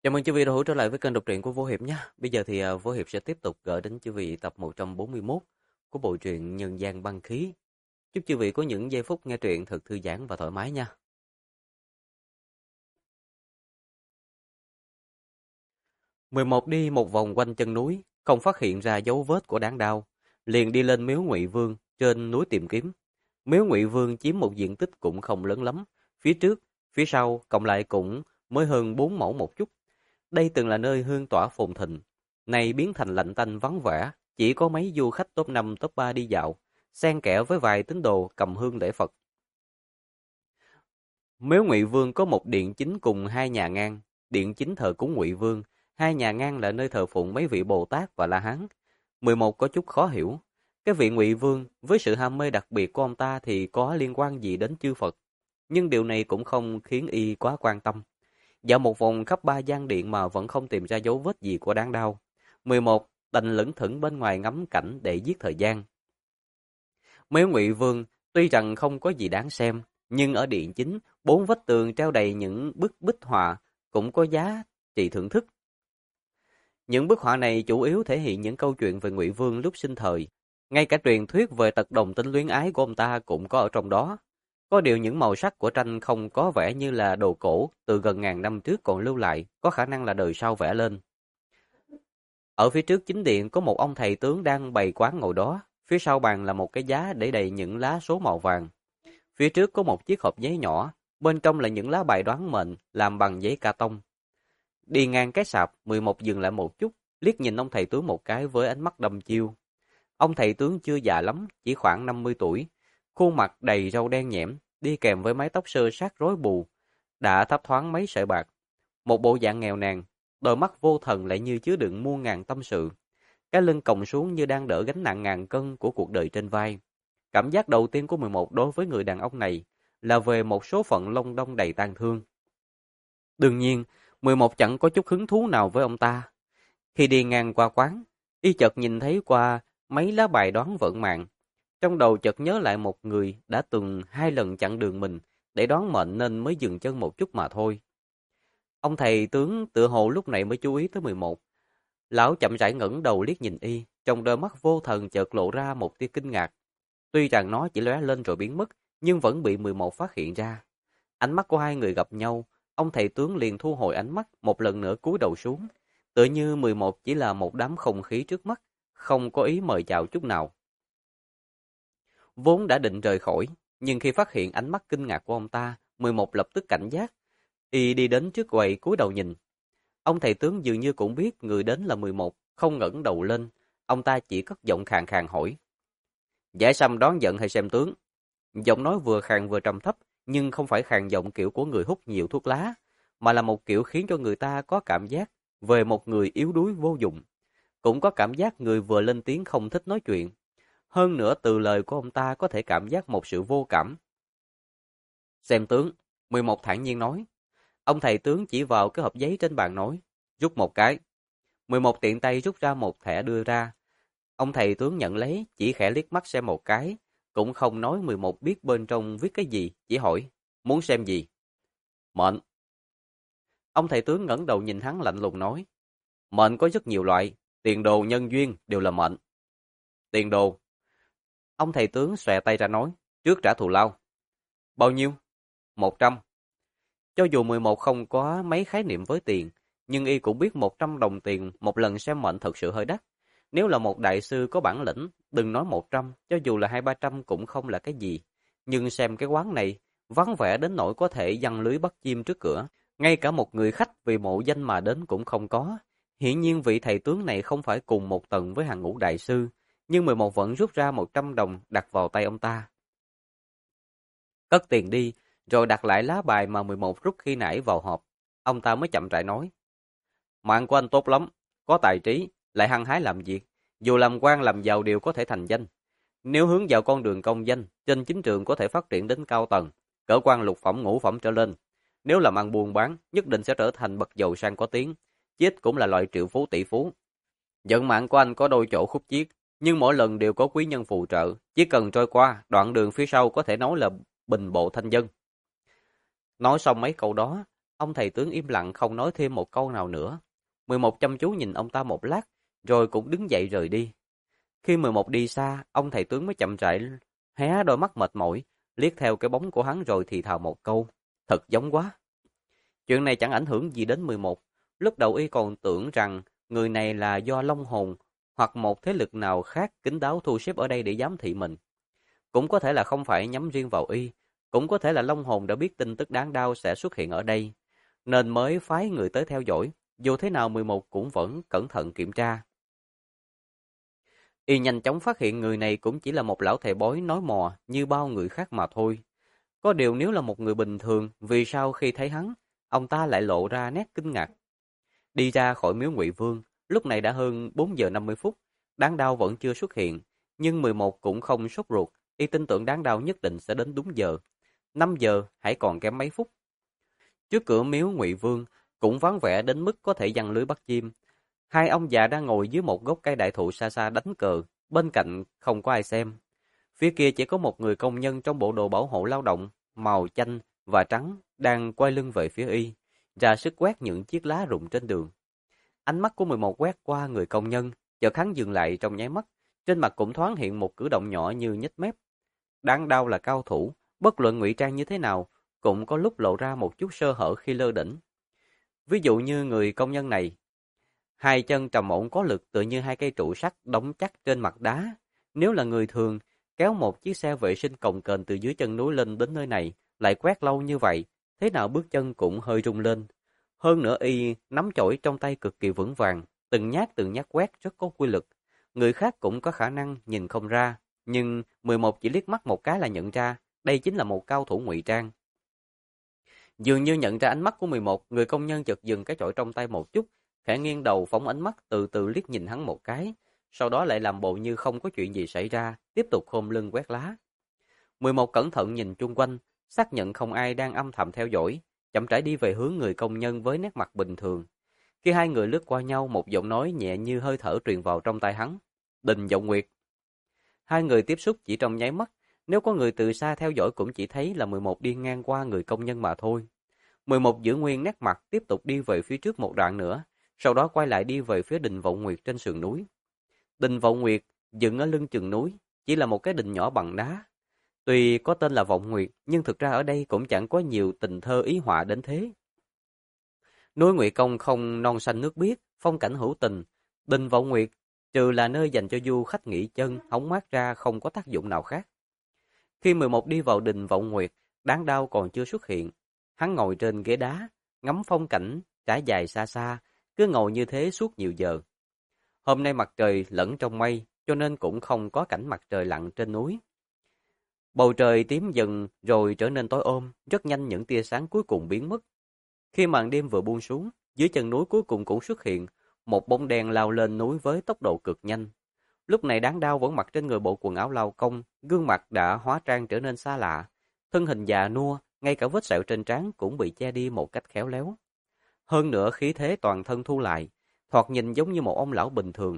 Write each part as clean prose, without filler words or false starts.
Chào mừng quý vị đã hữu trở lại với kênh đọc truyện của Vô Hiệp nhé. Bây giờ thì Vô Hiệp sẽ tiếp tục gửi đến quý vị tập 141 của bộ truyện Nhân gian băng khí. Chúc quý vị có những giây phút nghe truyện thật thư giãn và thoải mái nha. 11 đi một vòng quanh chân núi, không phát hiện ra dấu vết của đáng đao, liền đi lên miếu Ngụy Vương trên núi tìm kiếm. Miếu Ngụy Vương chiếm một diện tích cũng không lớn lắm, phía trước, phía sau cộng lại cũng mới hơn 4 mẫu một chút. Đây từng là nơi hương tỏa phồn thịnh, nay biến thành lạnh tanh vắng vẻ, chỉ có mấy du khách top 5 top 3 đi dạo, xen kẽ với vài tín đồ cầm hương lễ Phật. Miếu Ngụy Vương có một điện chính cùng hai nhà ngang, điện chính thờ cúng Ngụy Vương, hai nhà ngang là nơi thờ phụng mấy vị Bồ Tát và La Hán. 11 có chút khó hiểu, cái vị Ngụy Vương với sự ham mê đặc biệt của ông ta thì có liên quan gì đến chư Phật, nhưng điều này cũng không khiến y quá quan tâm. Dạo một vòng khắp ba gian điện mà vẫn không tìm ra dấu vết gì của đáng đau. 11 đành lững thững bên ngoài ngắm cảnh để giết thời gian. Miếu Ngụy Vương tuy rằng không có gì đáng xem, nhưng ở điện chính, bốn vách tường treo đầy những bức bích họa cũng có giá trị thưởng thức. Những bức họa này chủ yếu thể hiện những câu chuyện về Ngụy Vương lúc sinh thời. Ngay cả truyền thuyết về tật đồng tính luyến ái của ông ta cũng có ở trong đó. Có điều những màu sắc của tranh không có vẻ như là đồ cổ từ gần ngàn năm trước còn lưu lại, có khả năng là đời sau vẽ lên. Ở phía trước chính điện có một ông thầy tướng đang bày quán ngồi đó, phía sau bàn là một cái giá để đầy những lá số màu vàng. Phía trước có một chiếc hộp giấy nhỏ, bên trong là những lá bài đoán mệnh làm bằng giấy ca tông. Đi ngang cái sạp, 11 dừng lại một chút, liếc nhìn ông thầy tướng một cái với ánh mắt đăm chiêu. Ông thầy tướng chưa già lắm, chỉ khoảng 50 tuổi, khuôn mặt đầy râu đen nhẽm, đi kèm với mái tóc sơ sát rối bù, đã thấp thoáng mấy sợi bạc. Một bộ dạng nghèo nàn, đôi mắt vô thần lại như chứa đựng muôn ngàn tâm sự. Cái lưng còng xuống như đang đỡ gánh nặng ngàn cân của cuộc đời trên vai. Cảm giác đầu tiên của 11 đối với người đàn ông này là về một số phận long đong đầy tang thương. Đương nhiên, 11 chẳng có chút hứng thú nào với ông ta. Khi đi ngang qua quán, y chợt nhìn thấy qua mấy lá bài đoán vận mạng. Trong đầu chợt nhớ lại một người đã từng 2 lần chặn đường mình để đoán mệnh nên mới dừng chân một chút mà thôi. Ông thầy tướng tựa hồ lúc này mới chú ý tới 11. Lão chậm rãi ngẩng đầu liếc nhìn y, trong đôi mắt vô thần chợt lộ ra một tia kinh ngạc. Tuy rằng nó chỉ lóe lên rồi biến mất, nhưng vẫn bị 11 phát hiện ra. Ánh mắt của hai người gặp nhau, ông thầy tướng liền thu hồi ánh mắt, một lần nữa cúi đầu xuống. Tựa như 11 chỉ là một đám không khí trước mắt, không có ý mời chào chút nào. Vốn đã định rời khỏi, nhưng khi phát hiện ánh mắt kinh ngạc của ông ta, 11 lập tức cảnh giác. Y đi đến trước quầy cúi đầu nhìn. Ông thầy tướng dường như cũng biết người đến là 11, không ngẩng đầu lên. Ông ta chỉ cất giọng khàn khàn hỏi. Giải sâm đón giận hay xem tướng? Giọng nói vừa khàn vừa trầm thấp, nhưng không phải khàn giọng kiểu của người hút nhiều thuốc lá, mà là một kiểu khiến cho người ta có cảm giác về một người yếu đuối vô dụng. Cũng có cảm giác người vừa lên tiếng không thích nói chuyện. Hơn nữa từ lời của ông ta có thể cảm giác một sự vô cảm. Xem tướng, 11 thản nhiên nói. Ông thầy tướng chỉ vào cái hộp giấy trên bàn nói, rút một cái. 11 tiện tay rút ra một thẻ đưa ra. Ông thầy tướng nhận lấy, chỉ khẽ liếc mắt xem một cái, cũng không nói 11 biết bên trong viết cái gì, chỉ hỏi, muốn xem gì? Mệnh. Ông thầy tướng ngẩng đầu nhìn hắn lạnh lùng nói, mệnh có rất nhiều loại, tiền đồ nhân duyên đều là mệnh. Tiền đồ. Ông thầy tướng xòe tay ra nói, trước trả thù lao. Bao nhiêu? 100. Cho dù 11 không có mấy khái niệm với tiền, nhưng y cũng biết 100 đồng tiền một lần xem mệnh thật sự hơi đắt. Nếu là một đại sư có bản lĩnh, đừng nói 100, cho dù là 200-300 cũng không là cái gì. Nhưng xem cái quán này, vắng vẻ đến nỗi có thể giăng lưới bắt chim trước cửa. Ngay cả một người khách vì mộ danh mà đến cũng không có. Hiển nhiên vị thầy tướng này không phải cùng một tầng với hàng ngũ đại sư, nhưng 11 vẫn rút ra 100 đồng đặt vào tay ông ta. Cất tiền đi, rồi đặt lại lá bài mà 11 rút khi nãy vào hộp. Ông ta mới chậm rãi nói. Mạng của anh tốt lắm, có tài trí, lại hăng hái làm việc. Dù làm quan làm giàu đều có thể thành danh. Nếu hướng vào con đường công danh, trên chính trường có thể phát triển đến cao tầng, cỡ quan lục phẩm ngũ phẩm trở lên. Nếu làm ăn buôn bán, nhất định sẽ trở thành bậc giàu sang có tiếng. Chết cũng là loại triệu phú tỷ phú. Vận mạng của anh có đôi chỗ khúc chiết, nhưng mỗi lần đều có quý nhân phù trợ. Chỉ cần trôi qua, đoạn đường phía sau có thể nói là bình bộ thanh dân. Nói xong mấy câu đó, Ông thầy tướng im lặng không nói thêm một câu nào nữa. 11 chăm chú nhìn ông ta một lát, rồi cũng đứng dậy rời đi. Khi 11 đi xa, ông thầy tướng mới chậm rãi hé đôi mắt mệt mỏi, liếc theo cái bóng của hắn rồi thì thào một câu. Thật giống quá. Chuyện này chẳng ảnh hưởng gì đến 11. Lúc đầu y còn tưởng rằng người này là do Long Hồn hoặc một thế lực nào khác kín đáo thu xếp ở đây để giám thị mình. Cũng có thể là không phải nhắm riêng vào y, cũng có thể là Long Hồn đã biết tin tức đáng đau sẽ xuất hiện ở đây, nên mới phái người tới theo dõi. Dù thế nào 11 cũng vẫn cẩn thận kiểm tra. Y nhanh chóng phát hiện người này cũng chỉ là một lão thầy bói nói mò như bao người khác mà thôi. Có điều nếu là một người bình thường, vì sao khi thấy hắn, ông ta lại lộ ra nét kinh ngạc. Đi ra khỏi miếu Ngụy Vương, lúc này đã hơn 4 giờ 50 phút, Đáng Đao vẫn chưa xuất hiện, nhưng 11 cũng không sốt ruột, y tin tưởng Đáng Đao nhất định sẽ đến đúng giờ. 5 giờ hãy còn kém mấy phút. Trước cửa miếu Ngụy Vương cũng vắng vẻ đến mức có thể giăng lưới bắt chim. Hai ông già đang ngồi dưới một gốc cây đại thụ xa xa đánh cờ, bên cạnh không có ai xem. Phía kia chỉ có một người công nhân trong bộ đồ bảo hộ lao động, màu chanh và trắng, đang quay lưng về phía y, ra sức quét những chiếc lá rụng trên đường. Ánh mắt của 11 quét qua người công nhân, chợt hắn dừng lại trong nháy mắt, trên mặt cũng thoáng hiện một cử động nhỏ như nhếch mép. Đáng Đao là cao thủ, bất luận ngụy trang như thế nào, cũng có lúc lộ ra một chút sơ hở khi lơ đỉnh. Ví dụ như người công nhân này, hai chân trầm ổn có lực tựa như hai cây trụ sắt đóng chắc trên mặt đá. Nếu là người thường, kéo một chiếc xe vệ sinh cồng kềnh từ dưới chân núi lên đến nơi này, lại quét lâu như vậy, thế nào bước chân cũng hơi rung lên. Hơn nữa y nắm chổi trong tay cực kỳ vững vàng, từng nhát quét rất có quy lực. Người khác cũng có khả năng nhìn không ra, nhưng 11 chỉ liếc mắt một cái là nhận ra, đây chính là một cao thủ ngụy trang. Dường như nhận ra ánh mắt của 11, người công nhân chợt dừng cái chổi trong tay một chút, khẽ nghiêng đầu phóng ánh mắt từ từ liếc nhìn hắn một cái, sau đó lại làm bộ như không có chuyện gì xảy ra, tiếp tục khom lưng quét lá. 11 cẩn thận nhìn chung quanh, xác nhận không ai đang âm thầm theo dõi, chậm rãi đi về hướng người công nhân với nét mặt bình thường. Khi hai người lướt qua nhau, một giọng nói nhẹ như hơi thở truyền vào trong tai hắn. Đình Vọng Nguyệt. Hai người tiếp xúc chỉ trong nháy mắt, nếu có người từ xa theo dõi cũng chỉ thấy là 11 đi ngang qua người công nhân mà thôi. 11 giữ nguyên nét mặt tiếp tục đi về phía trước một đoạn nữa, sau đó quay lại đi về phía đình Vọng Nguyệt trên sườn núi. Đình Vọng Nguyệt dựng ở lưng chừng núi, chỉ là một cái đình nhỏ bằng đá. Tuy có tên là Vọng Nguyệt, nhưng thực ra ở đây cũng chẳng có nhiều tình thơ ý họa đến thế. Núi Ngụy Công không non xanh nước biếc, phong cảnh hữu tình. Đình Vọng Nguyệt, trừ là nơi dành cho du khách nghỉ chân, hóng mát ra không có tác dụng nào khác. Khi 11 đi vào đình Vọng Nguyệt, Đáng Đao còn chưa xuất hiện. Hắn ngồi trên ghế đá, ngắm phong cảnh, trải dài xa xa, cứ ngồi như thế suốt nhiều giờ. Hôm nay mặt trời lẫn trong mây, cho nên cũng không có cảnh mặt trời lặn trên núi. Bầu trời tím dần rồi trở nên tối ôm, rất nhanh những tia sáng cuối cùng biến mất. Khi màn đêm vừa buông xuống, dưới chân núi cuối cùng cũng xuất hiện một bóng đen lao lên núi với tốc độ cực nhanh. Lúc này Đáng Đao vẫn mặc trên người bộ quần áo lao công, gương mặt đã hóa trang trở nên xa lạ, thân hình già nua, ngay cả vết sẹo trên trán cũng bị che đi một cách khéo léo. Hơn nữa khí thế toàn thân thu lại, thoạt nhìn giống như một ông lão bình thường.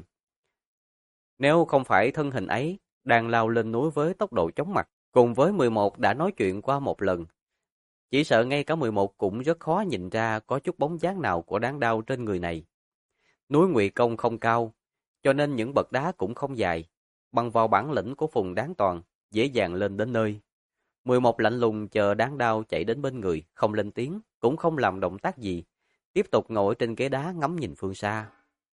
Nếu không phải thân hình ấy đang lao lên núi với tốc độ chóng mặt, cùng với 11 đã nói chuyện qua một lần, chỉ sợ ngay cả 11 cũng rất khó nhìn ra có chút bóng dáng nào của Đáng Đao trên người này. Núi Ngụy Công không cao, cho nên những bậc đá cũng không dài, bằng vào bản lĩnh của Phùng Đáng Toàn, dễ dàng lên đến nơi. 11 lạnh lùng chờ Đáng Đao chạy đến bên người, không lên tiếng, cũng không làm động tác gì, tiếp tục ngồi trên ghế đá ngắm nhìn phương xa.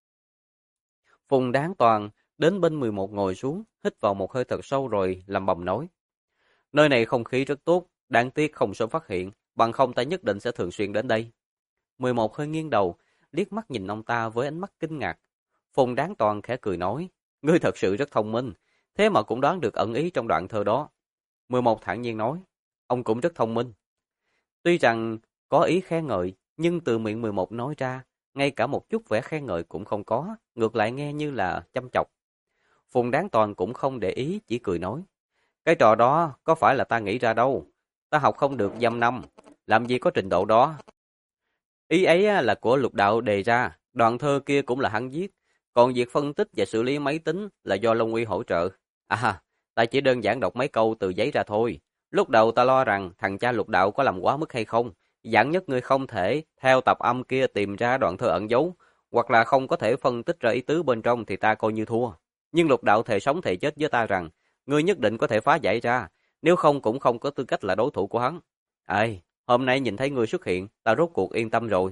Phùng Đáng Toàn đến bên 11 ngồi xuống, hít vào một hơi thật sâu rồi lẩm bẩm nói: Nơi này không khí rất tốt, đáng tiếc không sớm phát hiện, bằng không ta nhất định sẽ thường xuyên đến đây. 11 hơi nghiêng đầu, liếc mắt nhìn ông ta với ánh mắt kinh ngạc. Phùng Đáng Toàn khẽ cười nói: Ngươi thật sự rất thông minh, thế mà cũng đoán được ẩn ý trong đoạn thơ đó. 11 thản nhiên nói: Ông cũng rất thông minh. Tuy rằng có ý khen ngợi, nhưng từ miệng 11 nói ra, ngay cả một chút vẻ khen ngợi cũng không có, ngược lại nghe như là châm chọc. Phùng Đáng Toàn cũng không để ý, chỉ cười nói: Cái trò đó có phải là ta nghĩ ra đâu, ta học không được dăm năm, làm gì có trình độ đó. Ý ấy là của Lục Đạo đề ra, đoạn thơ kia cũng là hắn viết, còn việc phân tích và xử lý máy tính là do Long Uy hỗ trợ. À, ta chỉ đơn giản đọc mấy câu từ giấy ra thôi. Lúc đầu ta lo rằng thằng cha Lục Đạo có làm quá mức hay không, Giản nhất ngươi không thể theo tập âm kia tìm ra đoạn thơ ẩn dấu, hoặc là không có thể phân tích ra ý tứ bên trong thì ta coi như thua. Nhưng Lục Đạo thề sống thề chết với ta rằng, ngươi nhất định có thể phá giải ra, nếu không cũng không có tư cách là đối thủ của hắn. Ê, hôm nay nhìn thấy ngươi xuất hiện, ta rốt cuộc yên tâm rồi.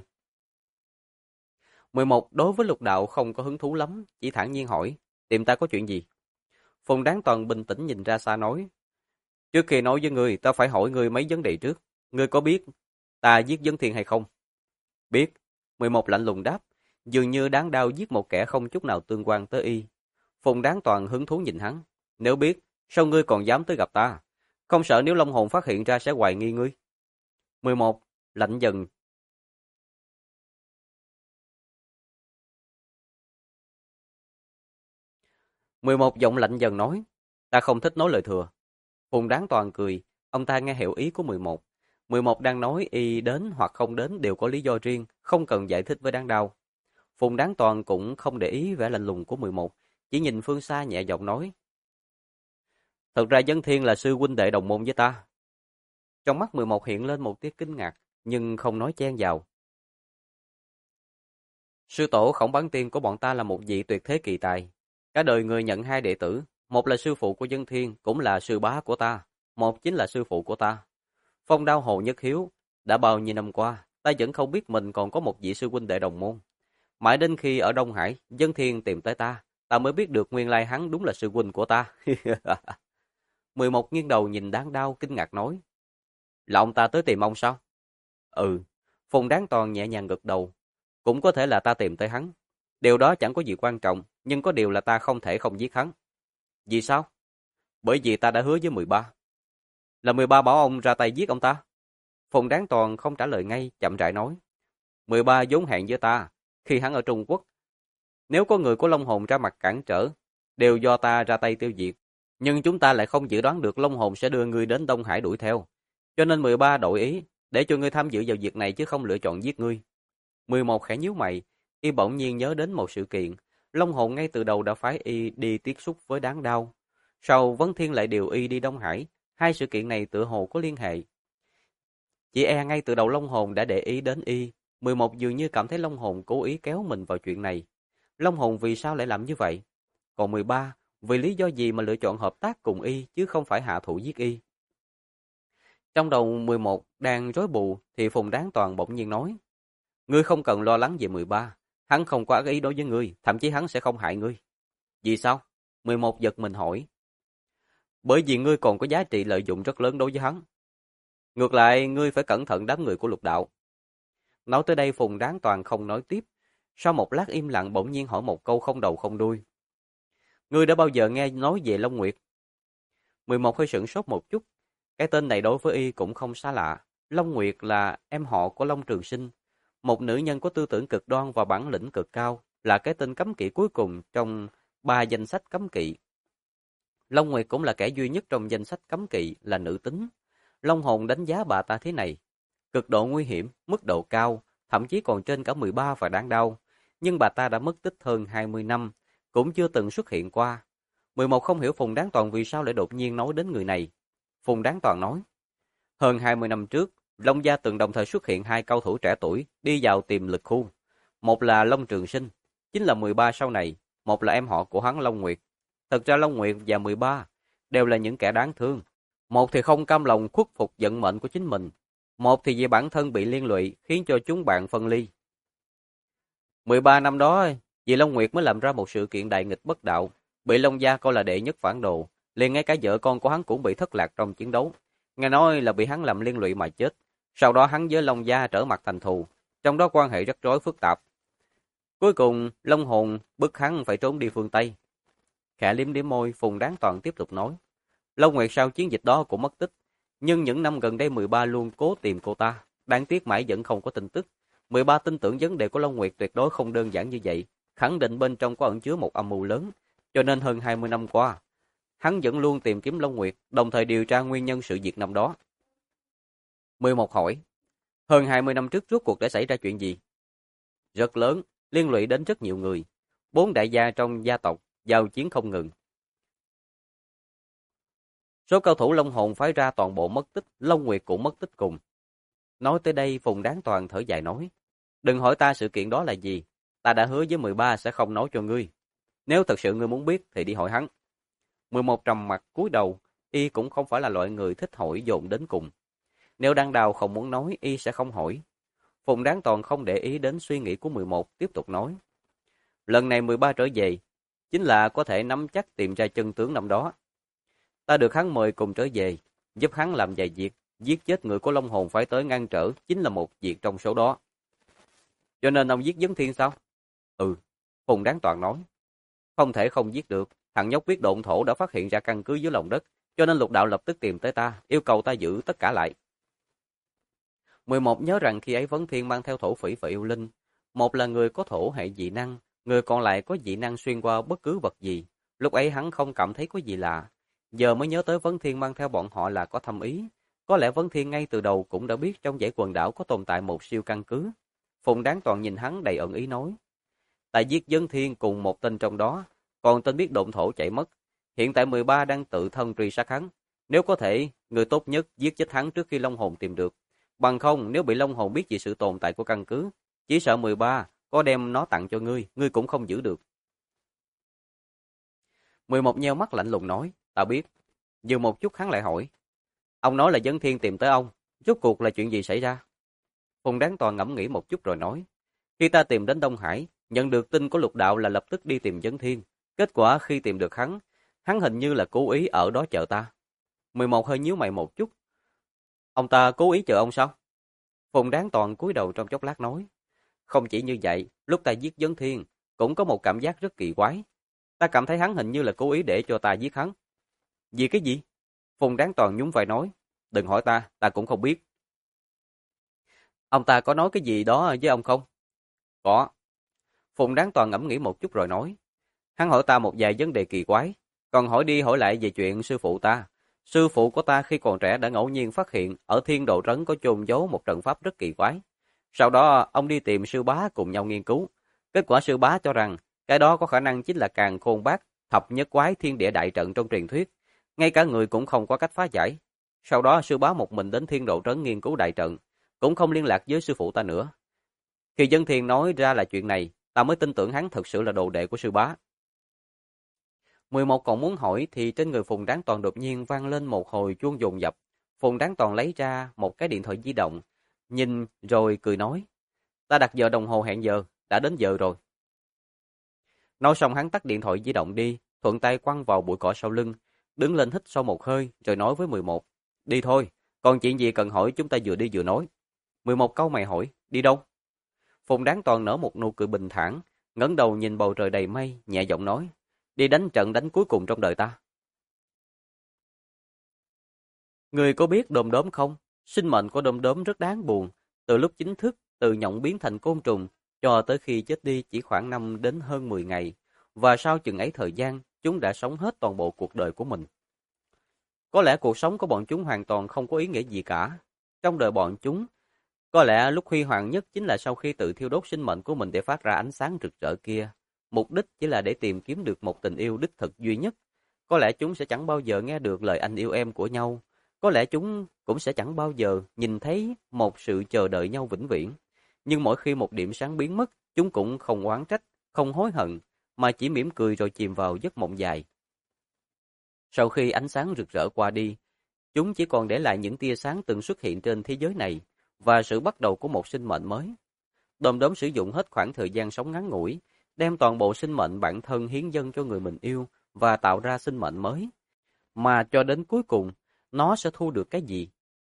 11 đối với Lục Đạo không có hứng thú lắm, chỉ thản nhiên hỏi, tìm ta có chuyện gì? Phùng Đáng Toàn bình tĩnh nhìn ra xa nói, trước khi nói với ngươi, ta phải hỏi ngươi mấy vấn đề trước. Ngươi có biết ta giết Vấn Thiên hay không? Biết. 11 lạnh lùng đáp, dường như Đáng Đao giết một kẻ không chút nào tương quan tới y. Phùng Đáng Toàn hứng thú nhìn hắn, nếu biết, sao ngươi còn dám tới gặp ta? Không sợ nếu Long Hồn phát hiện ra sẽ hoài nghi ngươi? 11 lạnh dần. 11 giọng lạnh dần nói, ta không thích nói lời thừa. Phùng Đáng Toàn cười, ông ta nghe hiểu ý của 11. 11 đang nói y đến hoặc không đến đều có lý do riêng, không cần giải thích với Đáng Đao. Phùng Đáng Toàn cũng không để ý vẻ lạnh lùng của 11, chỉ nhìn phương xa nhẹ giọng nói. Thật ra Vấn Thiên là sư huynh đệ đồng môn với ta. Trong mắt 11 hiện lên một tia kinh ngạc, nhưng không nói chen vào. Sư tổ Khổng Bán Tiên của bọn ta là một vị tuyệt thế kỳ tài. Cả đời người nhận hai đệ tử, một là sư phụ của Vấn Thiên, cũng là sư bá của ta, một chính là sư phụ của ta. Phong Đao Hồ Nhất Hiếu, đã bao nhiêu năm qua, ta vẫn không biết mình còn có một vị sư huynh đệ đồng môn. Mãi đến khi ở Đông Hải, Vấn Thiên tìm tới ta, ta mới biết được nguyên lai hắn đúng là sư huynh của ta. 11 nghiêng đầu nhìn Đáng Đao kinh ngạc nói. Là ông ta tới tìm ông sao? Ừ. Phùng Đáng Toàn nhẹ nhàng gật đầu. Cũng có thể là ta tìm tới hắn. Điều đó chẳng có gì quan trọng, nhưng có điều là ta không thể không giết hắn. Vì sao? Bởi vì ta đã hứa với 13. Là 13 bảo ông ra tay giết ông ta? Phùng Đáng Toàn không trả lời ngay, chậm rãi nói. 13 vốn hẹn với ta, khi hắn ở Trung Quốc. Nếu có người của Long Hồn ra mặt cản trở, đều do ta ra tay tiêu diệt. Nhưng chúng ta lại không dự đoán được Long Hồn sẽ đưa ngươi đến Đông Hải đuổi theo. Cho nên 13 đổi ý, để cho ngươi tham dự vào việc này chứ không lựa chọn giết ngươi. 11 khẽ nhíu mày, y bỗng nhiên nhớ đến một sự kiện. Long Hồn ngay từ đầu đã phái y đi tiếp xúc với Đáng Đao. Sau Vấn Thiên lại điều y đi Đông Hải. Hai sự kiện này tựa hồ có liên hệ. Chỉ e ngay từ đầu Long Hồn đã để ý đến y. 11 dường như cảm thấy Long Hồn cố ý kéo mình vào chuyện này. Long Hồn vì sao lại làm như vậy? Còn 13, vì lý do gì mà lựa chọn hợp tác cùng y chứ không phải hạ thủ giết y? Trong đầu 11 đang rối bù thì Phùng Đáng Toàn bỗng nhiên nói. Ngươi không cần lo lắng về 13. Hắn không có ác ý đối với ngươi, thậm chí hắn sẽ không hại ngươi. Vì sao? 11 giật mình hỏi. Bởi vì ngươi còn có giá trị lợi dụng rất lớn đối với hắn. Ngược lại, ngươi phải cẩn thận đám người của Lục Đạo. Nói tới đây Phùng Đáng Toàn không nói tiếp. Sau một lát im lặng bỗng nhiên hỏi một câu không đầu không đuôi. Ngươi đã bao giờ nghe nói về Long Nguyệt? 11 hơi sửng sốt một chút. Cái tên này đối với y cũng không xa lạ. Long Nguyệt là em họ của Long Trường Sinh. Một nữ nhân có tư tưởng cực đoan và bản lĩnh cực cao, là cái tên cấm kỵ cuối cùng trong 3 danh sách cấm kỵ. Long Nguyệt cũng là kẻ duy nhất trong danh sách cấm kỵ là nữ tính. Long Hồn đánh giá bà ta thế này. Cực độ nguy hiểm, mức độ cao, thậm chí còn trên cả 13 và Đáng Đau. Nhưng bà ta đã mất tích hơn 20 năm, cũng chưa từng xuất hiện qua. 11 không hiểu Phùng Đáng Toàn vì sao lại đột nhiên nói đến người này. Phùng Đáng Toàn nói, hơn 20 năm trước, Long Gia từng đồng thời xuất hiện hai cao thủ trẻ tuổi đi vào tìm lực khu. Một là Long Trường Sinh, chính là 13 sau này, một là em họ của hắn Long Nguyệt. Thật ra Long Nguyệt và 13 đều là những kẻ đáng thương. Một thì không cam lòng khuất phục vận mệnh của chính mình, một thì vì bản thân bị liên lụy khiến cho chúng bạn phân ly. 13 năm đó, vì Long Nguyệt mới làm ra một sự kiện đại nghịch bất đạo, bị Long Gia coi là đệ nhất phản đồ, liền ngay cả vợ con của hắn cũng bị thất lạc trong chiến đấu. Nghe nói là bị hắn làm liên lụy mà chết. Sau đó hắn với Long Gia trở mặt thành thù, trong đó quan hệ rắc rối phức tạp. Cuối cùng, Long Hồn bức hắn phải trốn đi phương Tây. Khẽ liếm liếm môi, Phùng Đáng Toàn tiếp tục nói. Long Nguyệt sau chiến dịch đó cũng mất tích, nhưng những năm gần đây 13 luôn cố tìm cô ta. Đáng tiếc mãi vẫn không có tin tức. 13 tin tưởng vấn đề của Long Nguyệt tuyệt đối không đơn giản như vậy, khẳng định bên trong có ẩn chứa một âm mưu lớn, cho nên hơn 20 năm qua, hắn vẫn luôn tìm kiếm Long Nguyệt, đồng thời điều tra nguyên nhân sự việc năm đó. 11 hỏi, hơn 20 năm trước rốt cuộc đã xảy ra chuyện gì? Rất lớn, liên lụy đến rất nhiều người. 4 đại gia trong gia tộc, giao chiến không ngừng. Số cao thủ Long Hồn phái ra toàn bộ mất tích, Long Nguyệt cũng mất tích cùng. Nói tới đây, Phùng Đáng Toàn thở dài nói, đừng hỏi ta sự kiện đó là gì, ta đã hứa với 13 sẽ không nói cho ngươi. Nếu thật sự ngươi muốn biết thì đi hỏi hắn. 11 trầm mặt cúi đầu, y cũng không phải là loại người thích hỏi dồn đến cùng. Nếu Đan Đào không muốn nói, y sẽ không hỏi. Phùng Đáng Toàn không để ý đến suy nghĩ của 11, tiếp tục nói. Lần này 13 trở về, chính là có thể nắm chắc tìm ra chân tướng năm đó. Ta được hắn mời cùng trở về, giúp hắn làm vài việc, giết chết người của Long Hồn phải tới ngăn trở, chính là một việc trong số đó. Cho nên ông giết Vấn Thiên sao? Ừ, Phùng Đáng Toàn nói. Không thể không giết được, thằng nhóc biết độn thổ đã phát hiện ra căn cứ dưới lòng đất, cho nên Lục Đạo lập tức tìm tới ta, yêu cầu ta giữ tất cả lại. 11 nhớ rằng khi ấy Vấn Thiên mang theo thổ phỉ và yêu linh. Một là người có thổ hệ dị năng, người còn lại có dị năng xuyên qua bất cứ vật gì. Lúc ấy hắn không cảm thấy có gì lạ. Giờ mới nhớ tới Vấn Thiên mang theo bọn họ là có thâm ý. Có lẽ Vấn Thiên ngay từ đầu cũng đã biết trong dãy quần đảo có tồn tại một siêu căn cứ. Phùng Đáng Toàn nhìn hắn đầy ẩn ý nói. Ta giết Vấn Thiên cùng một tên trong đó, còn tên biết độn thổ chạy mất. Hiện tại 13 đang tự thân truy sát hắn. Nếu có thể, người tốt nhất giết chết hắn trước khi Long Hồn tìm được. Bằng không, nếu bị Long Hồn biết về sự tồn tại của căn cứ, chỉ sợ 13 có đem nó tặng cho ngươi cũng không giữ được. 11 nheo mắt lạnh lùng nói, ta biết. Dừng một chút hắn lại hỏi. Ông nói là Vấn Thiên tìm tới ông, rốt cuộc là chuyện gì xảy ra? Phùng Đáng Toàn ngẫm nghĩ một chút rồi nói. Khi ta tìm đến Đông Hải, nhận được tin của Lục Đạo là lập tức đi tìm Vấn Thiên. Kết quả khi tìm được hắn hình như là cố ý ở đó chờ ta. 11 hơi nhíu mày một chút. Ông ta cố ý chờ ông sao? Phùng Đáng Toàn cúi đầu trong chốc lát nói. Không chỉ như vậy, lúc ta giết Vấn Thiên, cũng có một cảm giác rất kỳ quái. Ta cảm thấy hắn hình như là cố ý để cho ta giết hắn. Vì cái gì? Phùng Đáng Toàn nhún vai nói. Đừng hỏi ta cũng không biết. Ông ta có nói cái gì đó với ông không? Có. Phùng Đáng Toàn ngẫm nghĩ một chút rồi nói. Hắn hỏi ta một vài vấn đề kỳ quái, còn hỏi đi hỏi lại về chuyện sư phụ ta. Sư phụ của ta khi còn trẻ đã ngẫu nhiên phát hiện ở Thiên Độ Trấn có chôn giấu một trận pháp rất kỳ quái. Sau đó ông đi tìm sư bá cùng nhau nghiên cứu. Kết quả sư bá cho rằng cái đó có khả năng chính là Càn Khôn Bát, thập nhất quái thiên địa đại trận trong truyền thuyết. Ngay cả người cũng không có cách phá giải. Sau đó sư bá một mình đến Thiên Độ Trấn nghiên cứu đại trận, cũng không liên lạc với sư phụ ta nữa. Khi Vấn Thiên nói ra là chuyện này, ta mới tin tưởng hắn thực sự là đồ đệ của sư bá. 11 còn muốn hỏi thì trên người Phùng Đáng Toàn đột nhiên vang lên một hồi chuông dồn dập. Phùng Đáng Toàn lấy ra một cái điện thoại di động, nhìn rồi cười nói. Ta đặt giờ đồng hồ hẹn giờ, đã đến giờ rồi. Nói xong hắn tắt điện thoại di động đi, thuận tay quăng vào bụi cỏ sau lưng, đứng lên hít sâu một hơi rồi nói với 11. Đi thôi, còn chuyện gì cần hỏi chúng ta vừa đi vừa nói. 11 cau mày hỏi, đi đâu? Phùng Đáng Toàn nở một nụ cười bình thản, ngẩng đầu nhìn bầu trời đầy mây, nhẹ giọng nói. Đi đánh trận đánh cuối cùng trong đời ta. Người có biết Đom Đóm không? Sinh mệnh của Đom Đóm rất đáng buồn. Từ lúc chính thức, từ nhộng biến thành côn trùng, cho tới khi chết đi chỉ khoảng 5 đến hơn 10 ngày. Và sau chừng ấy thời gian, chúng đã sống hết toàn bộ cuộc đời của mình. Có lẽ cuộc sống của bọn chúng hoàn toàn không có ý nghĩa gì cả. Trong đời bọn chúng, có lẽ lúc huy hoàng nhất chính là sau khi tự thiêu đốt sinh mệnh của mình để phát ra ánh sáng rực rỡ kia. Mục đích chỉ là để tìm kiếm được một tình yêu đích thực duy nhất. Có lẽ chúng sẽ chẳng bao giờ nghe được lời anh yêu em của nhau. Có lẽ chúng cũng sẽ chẳng bao giờ nhìn thấy một sự chờ đợi nhau vĩnh viễn. Nhưng mỗi khi một điểm sáng biến mất, chúng cũng không oán trách, không hối hận, mà chỉ mỉm cười rồi chìm vào giấc mộng dài. Sau khi ánh sáng rực rỡ qua đi, chúng chỉ còn để lại những tia sáng từng xuất hiện trên thế giới này và sự bắt đầu của một sinh mệnh mới. Đom Đóm sử dụng hết khoảng thời gian sống ngắn ngủi, đem toàn bộ sinh mệnh bản thân hiến dâng cho người mình yêu và tạo ra sinh mệnh mới. Mà cho đến cuối cùng, nó sẽ thu được cái gì?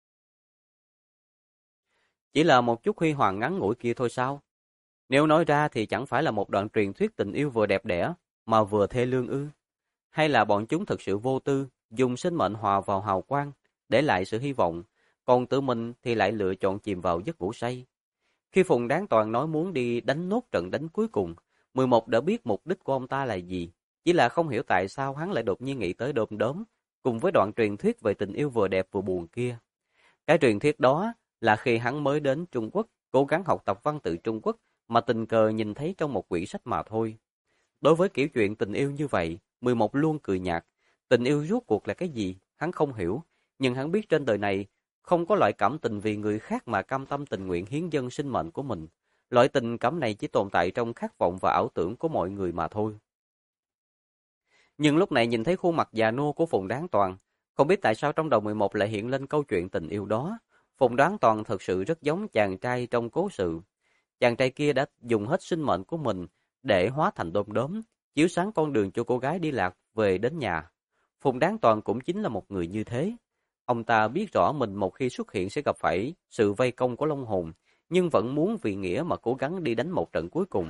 Chỉ là một chút huy hoàng ngắn ngủi kia thôi sao? Nếu nói ra thì chẳng phải là một đoạn truyền thuyết tình yêu vừa đẹp đẽ, mà vừa thê lương ư? Hay là bọn chúng thực sự vô tư, dùng sinh mệnh hòa vào hào quang, để lại sự hy vọng, còn tự mình thì lại lựa chọn chìm vào giấc ngủ say? Khi Phùng Đáng Toàn nói muốn đi đánh nốt trận đánh cuối cùng, 11 đã biết mục đích của ông ta là gì, chỉ là không hiểu tại sao hắn lại đột nhiên nghĩ tới Đom Đóm, cùng với đoạn truyền thuyết về tình yêu vừa đẹp vừa buồn kia. Cái truyền thuyết đó là khi hắn mới đến Trung Quốc, cố gắng học tập văn tự Trung Quốc, mà tình cờ nhìn thấy trong một quyển sách mà thôi. Đối với kiểu chuyện tình yêu như vậy, 11 luôn cười nhạt. Tình yêu rốt cuộc là cái gì, hắn không hiểu, nhưng hắn biết trên đời này không có loại cảm tình vì người khác mà cam tâm tình nguyện hiến dâng sinh mệnh của mình. Loại tình cảm này chỉ tồn tại trong khát vọng và ảo tưởng của mọi người mà thôi. Nhưng lúc này nhìn thấy khuôn mặt già nua của Phùng Đáng Toàn, không biết tại sao trong đầu 11 lại hiện lên câu chuyện tình yêu đó. Phùng Đáng Toàn thật sự rất giống chàng trai trong cố sự. Chàng trai kia đã dùng hết sinh mệnh của mình để hóa thành đom đóm, chiếu sáng con đường cho cô gái đi lạc về đến nhà. Phùng Đáng Toàn cũng chính là một người như thế. Ông ta biết rõ mình một khi xuất hiện sẽ gặp phải sự vây công của Long Hồn, nhưng vẫn muốn vì nghĩa mà cố gắng đi đánh một trận cuối cùng.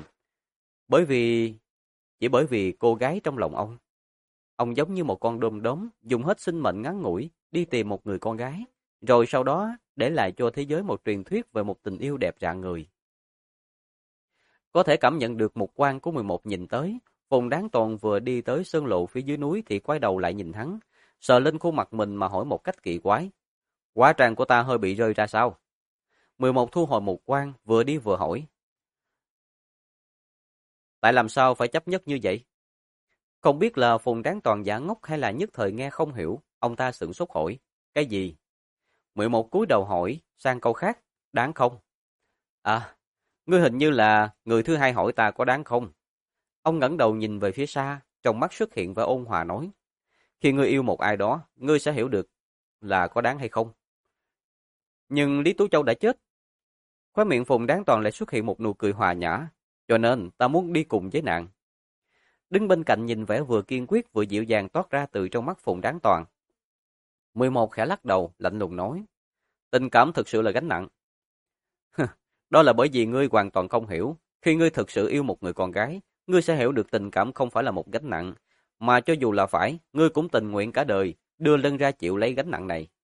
Chỉ bởi vì cô gái trong lòng ông giống như một con đom đóm, dùng hết sinh mệnh ngắn ngủi đi tìm một người con gái, rồi sau đó để lại cho thế giới một truyền thuyết về một tình yêu đẹp rạng người. Có thể cảm nhận được mục quang của 11 nhìn tới, Phùng Đáng Toàn vừa đi tới sơn lộ phía dưới núi thì quay đầu lại nhìn hắn, sờ lên khuôn mặt mình mà hỏi một cách kỳ quái. Hóa trang của ta hơi bị rơi ra sao? 11 thu hồi mục quang, vừa đi vừa hỏi. Tại làm sao phải chấp nhất như vậy? Không biết là Phùng Đáng Toàn giả ngốc hay là nhất thời nghe không hiểu, ông ta sửng sốt hỏi. Cái gì? 11 cúi đầu hỏi, sang câu khác, đáng không? À, ngươi hình như là người thứ hai hỏi ta có đáng không? Ông ngẩng đầu nhìn về phía xa, trong mắt xuất hiện vẻ ôn hòa nói. Khi ngươi yêu một ai đó, ngươi sẽ hiểu được là có đáng hay không. Nhưng Lý Tú Châu đã chết. Khóe miệng Phùng Đáng Toàn lại xuất hiện một nụ cười hòa nhã, cho nên ta muốn đi cùng với nàng. Đứng bên cạnh nhìn vẻ vừa kiên quyết vừa dịu dàng toát ra từ trong mắt Phùng Đáng Toàn. 11 khẽ lắc đầu, lạnh lùng nói. Tình cảm thực sự là gánh nặng. Đó là bởi vì ngươi hoàn toàn không hiểu. Khi ngươi thực sự yêu một người con gái, ngươi sẽ hiểu được tình cảm không phải là một gánh nặng. Mà cho dù là phải, ngươi cũng tình nguyện cả đời, đưa lưng ra chịu lấy gánh nặng này.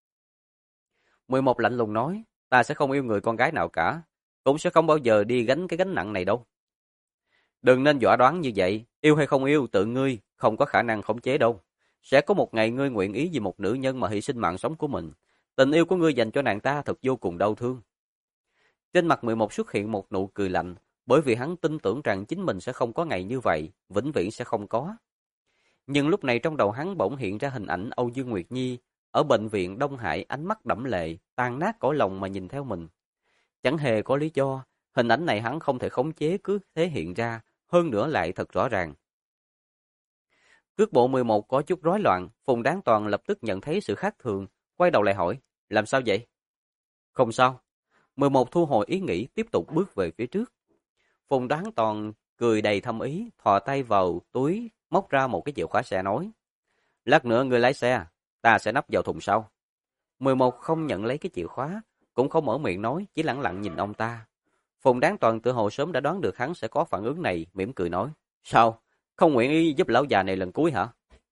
11 lạnh lùng nói, ta sẽ không yêu người con gái nào cả, cũng sẽ không bao giờ đi gánh cái gánh nặng này đâu. Đừng nên dọa đoán như vậy, yêu hay không yêu tự ngươi, không có khả năng khống chế đâu. Sẽ có một ngày ngươi nguyện ý vì một nữ nhân mà hy sinh mạng sống của mình. Tình yêu của ngươi dành cho nàng ta thật vô cùng đau thương. Trên mặt 11 xuất hiện một nụ cười lạnh, bởi vì hắn tin tưởng rằng chính mình sẽ không có ngày như vậy, vĩnh viễn sẽ không có. Nhưng lúc này trong đầu hắn bỗng hiện ra hình ảnh Âu Dương Nguyệt Nhi ở bệnh viện Đông Hải, ánh mắt đẫm lệ, tan nát cõi lòng mà nhìn theo mình. Chẳng hề có lý do, hình ảnh này hắn không thể khống chế cứ thế hiện ra, hơn nữa lại thật rõ ràng. Cước bộ 11 có chút rối loạn, Phùng Đáng Toàn lập tức nhận thấy sự khác thường, quay đầu lại hỏi, làm sao vậy? Không sao. 11 thu hồi ý nghĩ, tiếp tục bước về phía trước. Phùng Đáng Toàn cười đầy thâm ý, thò tay vào túi, móc ra một cái chìa khóa xe nói. Lát nữa ngươi lái xe, ta sẽ nắp vào thùng sau. 11 không nhận lấy cái chìa khóa, cũng không mở miệng nói, chỉ lẳng lặng nhìn ông ta. Phùng Đáng Toàn tự hồ sớm đã đoán được hắn sẽ có phản ứng này, mỉm cười nói. Sao? Không nguyện ý giúp lão già này lần cuối hả?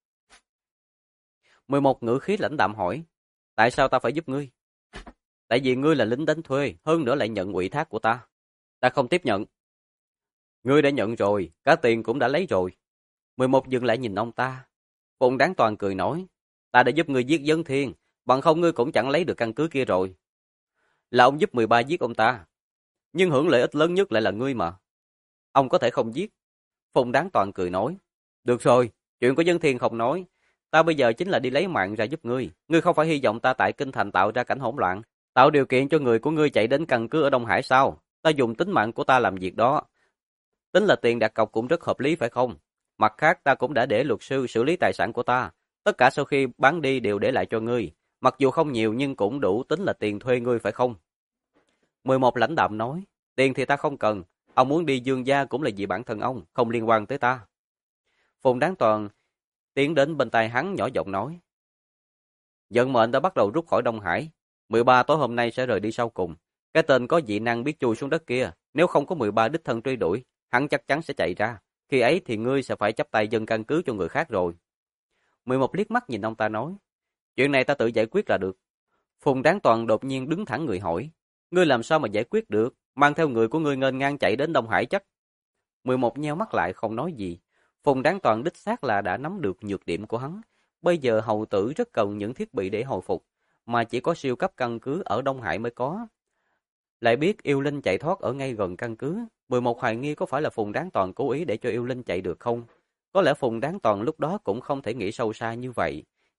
11 ngữ khí lãnh đạm hỏi. Tại sao ta phải giúp ngươi? Tại vì ngươi là lính đánh thuê, hơn nữa lại nhận ủy thác của ta. Ta không tiếp nhận. Ngươi đã nhận rồi, cả tiền cũng đã lấy rồi. 11 dừng lại nhìn ông ta. Phùng Đáng Toàn cười nói. Ta đã giúp ngươi giết Dân Thiên, bằng không ngươi cũng chẳng lấy được căn cứ kia rồi. Là ông giúp 13 giết ông ta. Nhưng hưởng lợi ích lớn nhất lại là ngươi mà. Ông có thể không giết. Phùng Đáng Toàn cười nói. Được rồi, chuyện của Dân Thiên không nói. Ta bây giờ chính là đi lấy mạng ra giúp ngươi. Ngươi không phải hy vọng ta tại Kinh Thành tạo ra cảnh hỗn loạn, tạo điều kiện cho người của ngươi chạy đến căn cứ ở Đông Hải sao? Ta dùng tính mạng của ta làm việc đó. Tính là tiền đặt cọc cũng rất hợp lý phải không? Mặt khác ta cũng đã để luật sư xử lý tài sản của ta. Tất cả sau khi bán đi đều để lại cho ngươi. Mặc dù không nhiều nhưng cũng đủ tính là tiền thuê ngươi phải không? 11 lãnh đạm nói. Tiền thì ta không cần. Ông muốn đi Dương gia cũng là vì bản thân ông, không liên quan tới ta. Phùng Đáng Toàn tiến đến bên tai hắn nhỏ giọng nói. Vận mệnh đã bắt đầu rút khỏi Đông Hải. 13 tối hôm nay sẽ rời đi sau cùng. Cái tên có dị năng biết chui xuống đất kia, nếu không có 13 đích thân truy đuổi, hắn chắc chắn sẽ chạy ra. Khi ấy thì ngươi sẽ phải chấp tay dâng căn cứ cho người khác rồi. 11 liếc mắt nhìn ông ta nói. Chuyện này ta tự giải quyết là được. Phùng Đáng Toàn đột nhiên đứng thẳng người hỏi. Ngươi làm sao mà giải quyết được? Mang theo người của ngươi nghênh ngang chạy đến Đông Hải chắc. 11 nheo mắt lại không nói gì. Phùng Đáng Toàn đích xác là đã nắm được nhược điểm của hắn. Bây giờ hầu tử rất cần những thiết bị để hồi phục, mà chỉ có siêu cấp căn cứ ở Đông Hải mới có. Lại biết Yêu Linh chạy thoát ở ngay gần căn cứ. 11 hoài nghi có phải là Phùng Đáng Toàn cố ý để cho Yêu Linh chạy được không? Có lẽ Phùng Đáng Toàn lúc đó cũng không thể nghĩ sâu xa như vậy.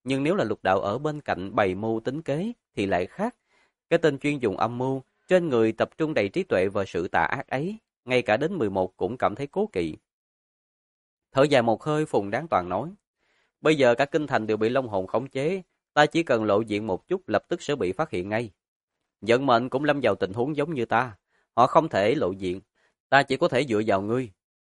nhưng nếu là Lục Đạo ở bên cạnh bày mưu tính kế thì lại khác. Cái tên chuyên dùng âm mưu, trên người tập trung đầy trí tuệ và sự tà ác ấy, ngay cả đến 11 cũng cảm thấy cố kỵ. Thở dài một hơi, Phùng Đáng Toàn nói, bây giờ cả kinh thành đều bị Long Hồn khống chế, ta chỉ cần lộ diện một chút lập tức sẽ bị phát hiện ngay. Vận mệnh cũng lâm vào tình huống giống như ta, họ không thể lộ diện, ta chỉ có thể dựa vào ngươi.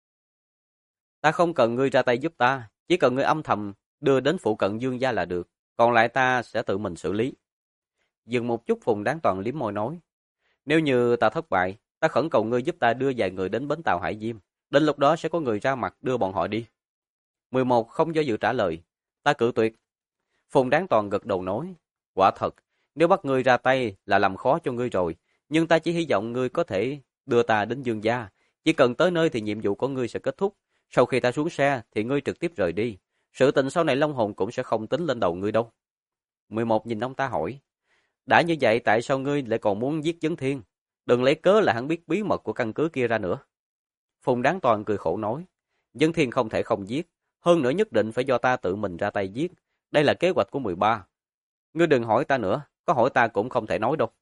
Ta không cần ngươi ra tay giúp ta, chỉ cần ngươi âm thầm đưa đến phụ cận Dương gia là được, còn lại ta sẽ tự mình xử lý. Dừng một chút, Phùng Đáng Toàn liếm môi nói, nếu như ta thất bại, ta khẩn cầu ngươi giúp ta đưa vài người đến bến tàu Hải Diêm, đến lúc đó sẽ có người ra mặt đưa bọn họ đi. 11 không do dự trả lời, ta cự tuyệt. Phùng Đáng Toàn gật đầu nói, quả thật, nếu bắt ngươi ra tay là làm khó cho ngươi rồi, nhưng ta chỉ hy vọng ngươi có thể đưa ta đến Dương gia, chỉ cần tới nơi thì nhiệm vụ của ngươi sẽ kết thúc, sau khi ta xuống xe thì ngươi trực tiếp rời đi, sự tình sau này Long Hồn cũng sẽ không tính lên đầu ngươi đâu. 11 nhìn ông ta hỏi, đã như vậy tại sao ngươi lại còn muốn giết Vấn Thiên? Đừng lấy cớ là hắn biết bí mật của căn cứ kia ra nữa. Phùng Đáng Toàn cười khổ nói, Vấn Thiên không thể không giết, hơn nữa nhất định phải do ta tự mình ra tay giết, đây là kế hoạch của 13. Ngươi đừng hỏi ta nữa, có hỏi ta cũng không thể nói đâu.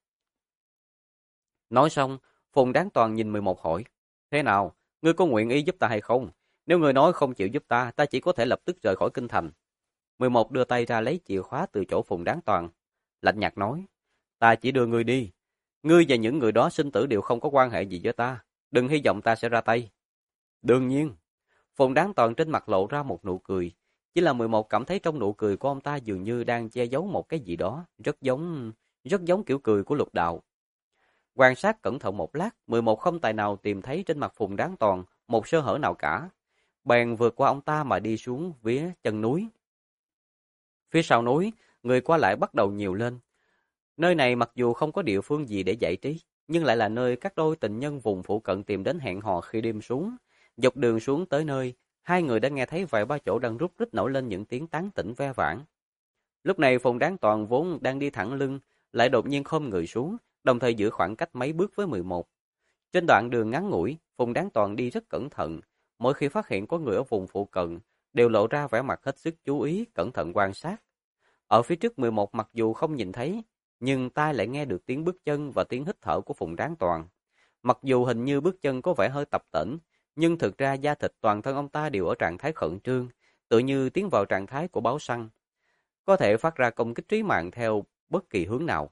Nói xong, Phùng Đáng Toàn nhìn 11 hỏi, thế nào, ngươi có nguyện ý giúp ta hay không? Nếu ngươi nói không chịu giúp ta, ta chỉ có thể lập tức rời khỏi kinh thành. 11 đưa tay ra lấy chìa khóa từ chỗ Phùng Đáng Toàn, lạnh nhạt nói, ta chỉ đưa ngươi đi. Ngươi và những người đó sinh tử đều không có quan hệ gì với ta, đừng hy vọng ta sẽ ra tay. Đương nhiên, Phùng Đáng Toàn trên mặt lộ ra một nụ cười, chỉ là 11 cảm thấy trong nụ cười của ông ta dường như đang che giấu một cái gì đó, rất giống kiểu cười của Lục Đạo. Quan sát cẩn thận một lát, 11 không tài nào tìm thấy trên mặt Phùng Đáng Toàn một sơ hở nào cả, bèn vượt qua ông ta mà đi xuống phía chân núi. Phía sau núi, người qua lại bắt đầu nhiều lên. Nơi này mặc dù không có địa phương gì để giải trí, nhưng lại là nơi các đôi tình nhân vùng phụ cận tìm đến hẹn hò khi đêm xuống. Dọc đường xuống tới nơi, hai người đã nghe thấy vài ba chỗ đang rúc rích nổi lên những tiếng tán tỉnh ve vãn. Lúc này Phùng Đáng Toàn vốn đang đi thẳng lưng, lại đột nhiên khom người xuống, đồng thời giữ khoảng cách mấy bước với 11. Trên đoạn đường ngắn ngủi, Phùng Đáng Toàn đi rất cẩn thận, mỗi khi phát hiện có người ở vùng phụ cận, đều lộ ra vẻ mặt hết sức chú ý, cẩn thận quan sát. Ở phía trước 11 mặc dù không nhìn thấy, nhưng tai lại nghe được tiếng bước chân và tiếng hít thở của Phùng Đáng Toàn. Mặc dù hình như bước chân có vẻ hơi tập tễnh, nhưng thực ra da thịt toàn thân ông ta đều ở trạng thái khẩn trương, tự như tiến vào trạng thái của báo săn, có thể phát ra công kích trí mạng theo bất kỳ hướng nào.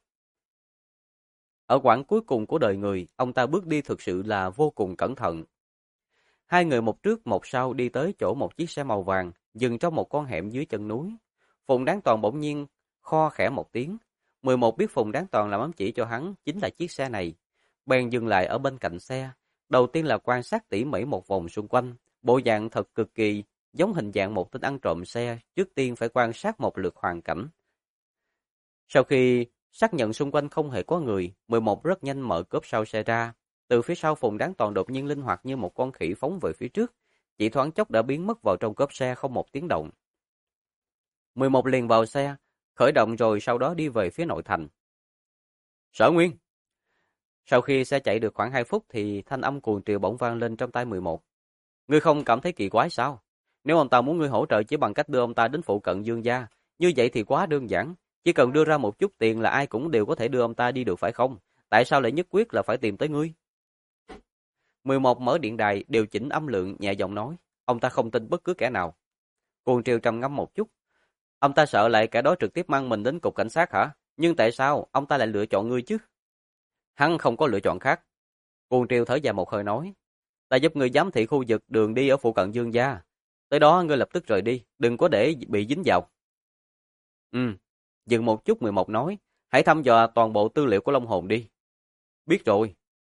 Ở quãng cuối cùng của đời người, ông ta bước đi thực sự là vô cùng cẩn thận. Hai người một trước một sau đi tới chỗ một chiếc xe màu vàng, dừng trong một con hẻm dưới chân núi. Phùng Đáng Toàn bỗng nhiên kho khẽ một tiếng. 11 biết Phùng Đáng Toàn làm ám chỉ cho hắn chính là chiếc xe này. Bèn dừng lại ở bên cạnh xe. Đầu tiên là quan sát tỉ mỉ một vòng xung quanh. Bộ dạng thật cực kỳ giống hình dạng một tên ăn trộm xe. Trước tiên phải quan sát một lượt hoàn cảnh. Sau khi xác nhận xung quanh không hề có người, 11 rất nhanh mở cốp sau xe ra. Từ phía sau Phùng Đáng Toàn đột nhiên linh hoạt như một con khỉ phóng về phía trước. Chỉ thoáng chốc đã biến mất vào trong cốp xe không một tiếng động. 11 liền vào xe, khởi động rồi sau đó đi về phía nội thành. Sở Nguyên! Sau khi xe chạy được khoảng 2 phút thì thanh âm cuồng triều bỗng vang lên trong tai 11. Ngươi không cảm thấy kỳ quái sao? Nếu ông ta muốn ngươi hỗ trợ chỉ bằng cách đưa ông ta đến phụ cận Dương gia, như vậy thì quá đơn giản. Chỉ cần đưa ra một chút tiền là ai cũng đều có thể đưa ông ta đi được phải không? Tại sao lại nhất quyết là phải tìm tới ngươi? 11 mở điện đài, điều chỉnh âm lượng, nhẹ giọng nói. Ông ta không tin bất cứ kẻ nào. Cuồng triều trầm ngâm một chút. Ông ta sợ lại kẻ đó trực tiếp mang mình đến cục cảnh sát hả? Nhưng tại sao ông ta lại lựa chọn ngươi chứ? Hắn không có lựa chọn khác. Cuồng triều thở dài một hơi nói. Ta giúp ngươi giám thị khu vực đường đi ở phụ cận Dương gia. Tới đó ngươi lập tức rời đi, đừng có để bị dính vào. Dừng một chút 11 nói. Hãy thăm dò toàn bộ tư liệu của Long Hồn đi. Biết rồi.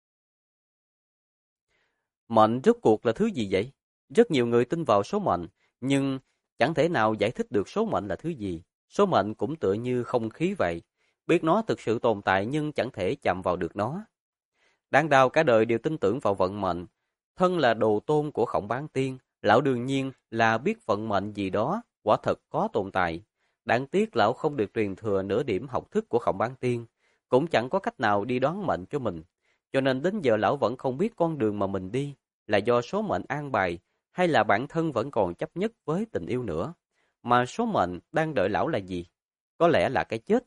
Mệnh rốt cuộc là thứ gì vậy? Rất nhiều người tin vào số mệnh, nhưng chẳng thể nào giải thích được số mệnh là thứ gì. Số mệnh cũng tựa như không khí vậy. Biết nó thực sự tồn tại nhưng chẳng thể chạm vào được nó. Đáng đau cả đời đều tin tưởng vào vận mệnh. Thân là đồ tôn của Khổng Bán Tiên, lão đương nhiên là biết vận mệnh gì đó, quả thật có tồn tại. Đáng tiếc lão không được truyền thừa nửa điểm học thức của Khổng Bán Tiên, cũng chẳng có cách nào đi đoán mệnh cho mình. Cho nên đến giờ lão vẫn không biết con đường mà mình đi là do số mệnh an bài hay là bản thân vẫn còn chấp nhất với tình yêu nữa. mà số mệnh đang đợi lão là gì? Có lẽ là cái chết.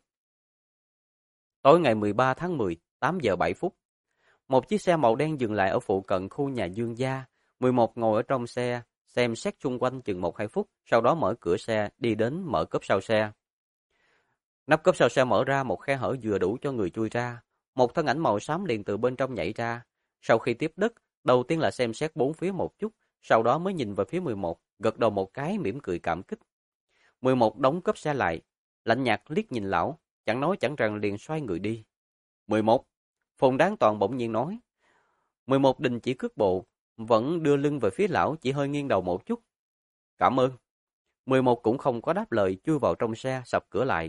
Tối ngày 13 tháng 10, 8 giờ 7 phút. Một chiếc xe màu đen dừng lại ở phụ cận khu nhà Dương gia. 11 ngồi ở trong xe, xem xét xung quanh chừng 1-2 phút, sau đó mở cửa xe, đi đến mở cốp sau xe. Nắp cốp sau xe mở ra, một khe hở vừa đủ cho người chui ra. Một thân ảnh màu xám liền từ bên trong nhảy ra. Sau khi tiếp đất, đầu tiên là xem xét bốn phía một chút, sau đó mới nhìn về phía 11, gật đầu một cái mỉm cười cảm kích. 11 đóng cốp xe lại, lạnh nhạt liếc nhìn lão, chẳng nói chẳng rằng liền xoay người đi. 11, Phùng Đáng Toàn bỗng nhiên nói. 11 đình chỉ cước bộ, vẫn đưa lưng về phía lão, chỉ hơi nghiêng đầu một chút. Cảm ơn. 11 cũng không có đáp lời, chui vào trong xe, sập cửa lại.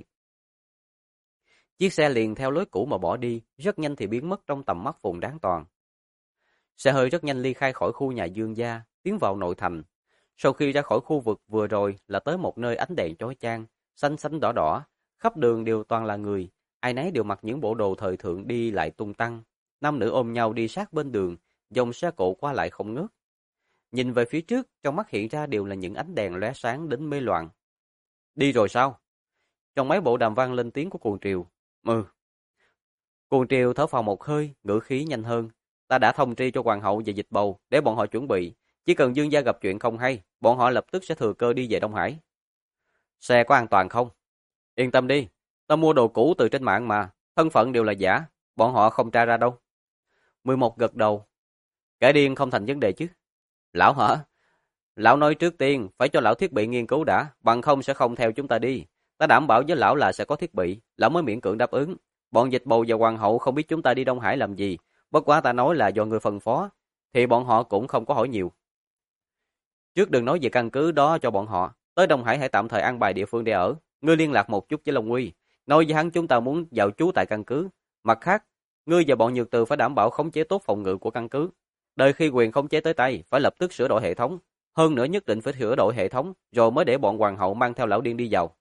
Chiếc xe liền theo lối cũ mà bỏ đi, rất nhanh thì biến mất trong tầm mắt Phùng Đáng Toàn. Xe hơi rất nhanh ly khai khỏi khu nhà Dương gia, tiến vào nội thành. Sau khi ra khỏi khu vực vừa rồi là tới một nơi ánh đèn chói chang, xanh xanh đỏ đỏ, khắp đường đều toàn là người, ai nấy đều mặc những bộ đồ thời thượng đi lại tung tăng. Nam nữ ôm nhau đi sát bên đường, dòng xe cộ qua lại không ngớt. Nhìn về phía trước, trong mắt hiện ra đều là những ánh đèn lóe sáng đến mê loạn. Đi rồi sao? Trong mấy bộ đàm vang lên tiếng của Cuồng Triều. Cuồng Triều thở phào một hơi, ngữ khí nhanh hơn. Ta đã thông tri cho hoàng hậu về dịch bầu, để bọn họ chuẩn bị. Chỉ cần Dương gia gặp chuyện không hay, bọn họ lập tức sẽ thừa cơ đi về Đông Hải. Xe có an toàn không? Yên tâm đi, ta mua đồ cũ từ trên mạng mà, thân phận đều là giả, bọn họ không tra ra đâu. 11 gật đầu. Kẻ điên không thành vấn đề chứ. Lão hả? Lão nói trước tiên, phải cho lão thiết bị nghiên cứu đã, bằng không sẽ không theo chúng ta đi. Ta đảm bảo với lão là sẽ có thiết bị, lão mới miễn cưỡng đáp ứng. Bọn dịch bầu và hoàng hậu không biết chúng ta đi Đông Hải làm gì, bất quá ta nói là do người phân phó, thì bọn họ cũng không có hỏi nhiều. Trước đừng nói về căn cứ đó cho bọn họ, tới Đông Hải hãy tạm thời an bài địa phương để ở. Ngươi liên lạc một chút với Long Uy, nói với hắn chúng ta muốn dạo trú tại căn cứ. Mặt khác, ngươi và bọn Nhược Từ phải đảm bảo khống chế tốt phòng ngự của căn cứ. Đợi khi quyền khống chế tới tay, phải lập tức sửa đổi hệ thống. Hơn nữa nhất định phải sửa đổi hệ thống, rồi mới để bọn hoàng hậu mang theo lão điên đi vào.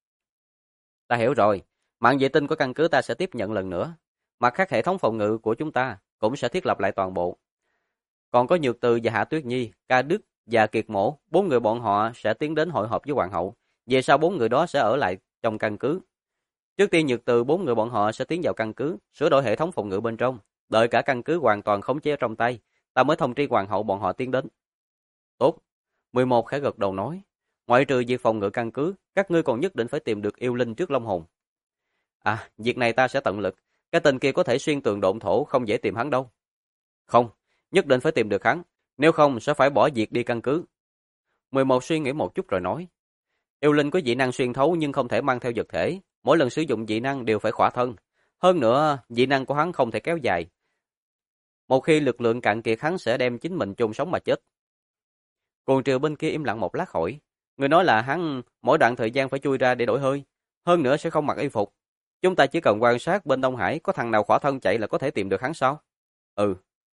Ta hiểu rồi, mạng vệ tinh của căn cứ ta sẽ tiếp nhận lần nữa. Mặt khác hệ thống phòng ngự của chúng ta cũng sẽ thiết lập lại toàn bộ. Còn có Nhược Từ và Hạ Tuyết Nhi, Ca Đức và Kiệt Mổ, 4 người bọn họ sẽ tiến đến hội họp với hoàng hậu. Về sau 4 người đó sẽ ở lại trong căn cứ. Trước tiên Nhược Từ 4 người bọn họ sẽ tiến vào căn cứ, sửa đổi hệ thống phòng ngự bên trong, đợi cả căn cứ hoàn toàn khống chế trong tay, ta mới thông tri hoàng hậu bọn họ tiến đến. Tốt. 11 khẽ gật đầu nói, ngoại trừ việc phòng ngự căn cứ, các ngươi còn nhất định phải tìm được yêu linh trước Long Hồn. À, việc này ta sẽ tận lực, cái tên kia có thể xuyên tường độn thổ, không dễ tìm hắn đâu. Không, nhất định phải tìm được hắn, nếu không sẽ phải bỏ việc đi căn cứ. 11 suy nghĩ một chút rồi nói, yêu linh có dị năng xuyên thấu nhưng không thể mang theo vật thể, mỗi lần sử dụng dị năng đều phải khỏa thân. Hơn nữa, dị năng của hắn không thể kéo dài. Một khi lực lượng cạn kiệt hắn sẽ đem chính mình chôn sống mà chết. Cuồng Triều bên kia im lặng một lát hỏi, người nói là hắn mỗi đoạn thời gian phải chui ra để đổi hơi, hơn nữa sẽ không mặc y phục. Chúng ta chỉ cần quan sát bên Đông Hải có thằng nào khỏa thân chạy là có thể tìm được hắn sao? Ừ.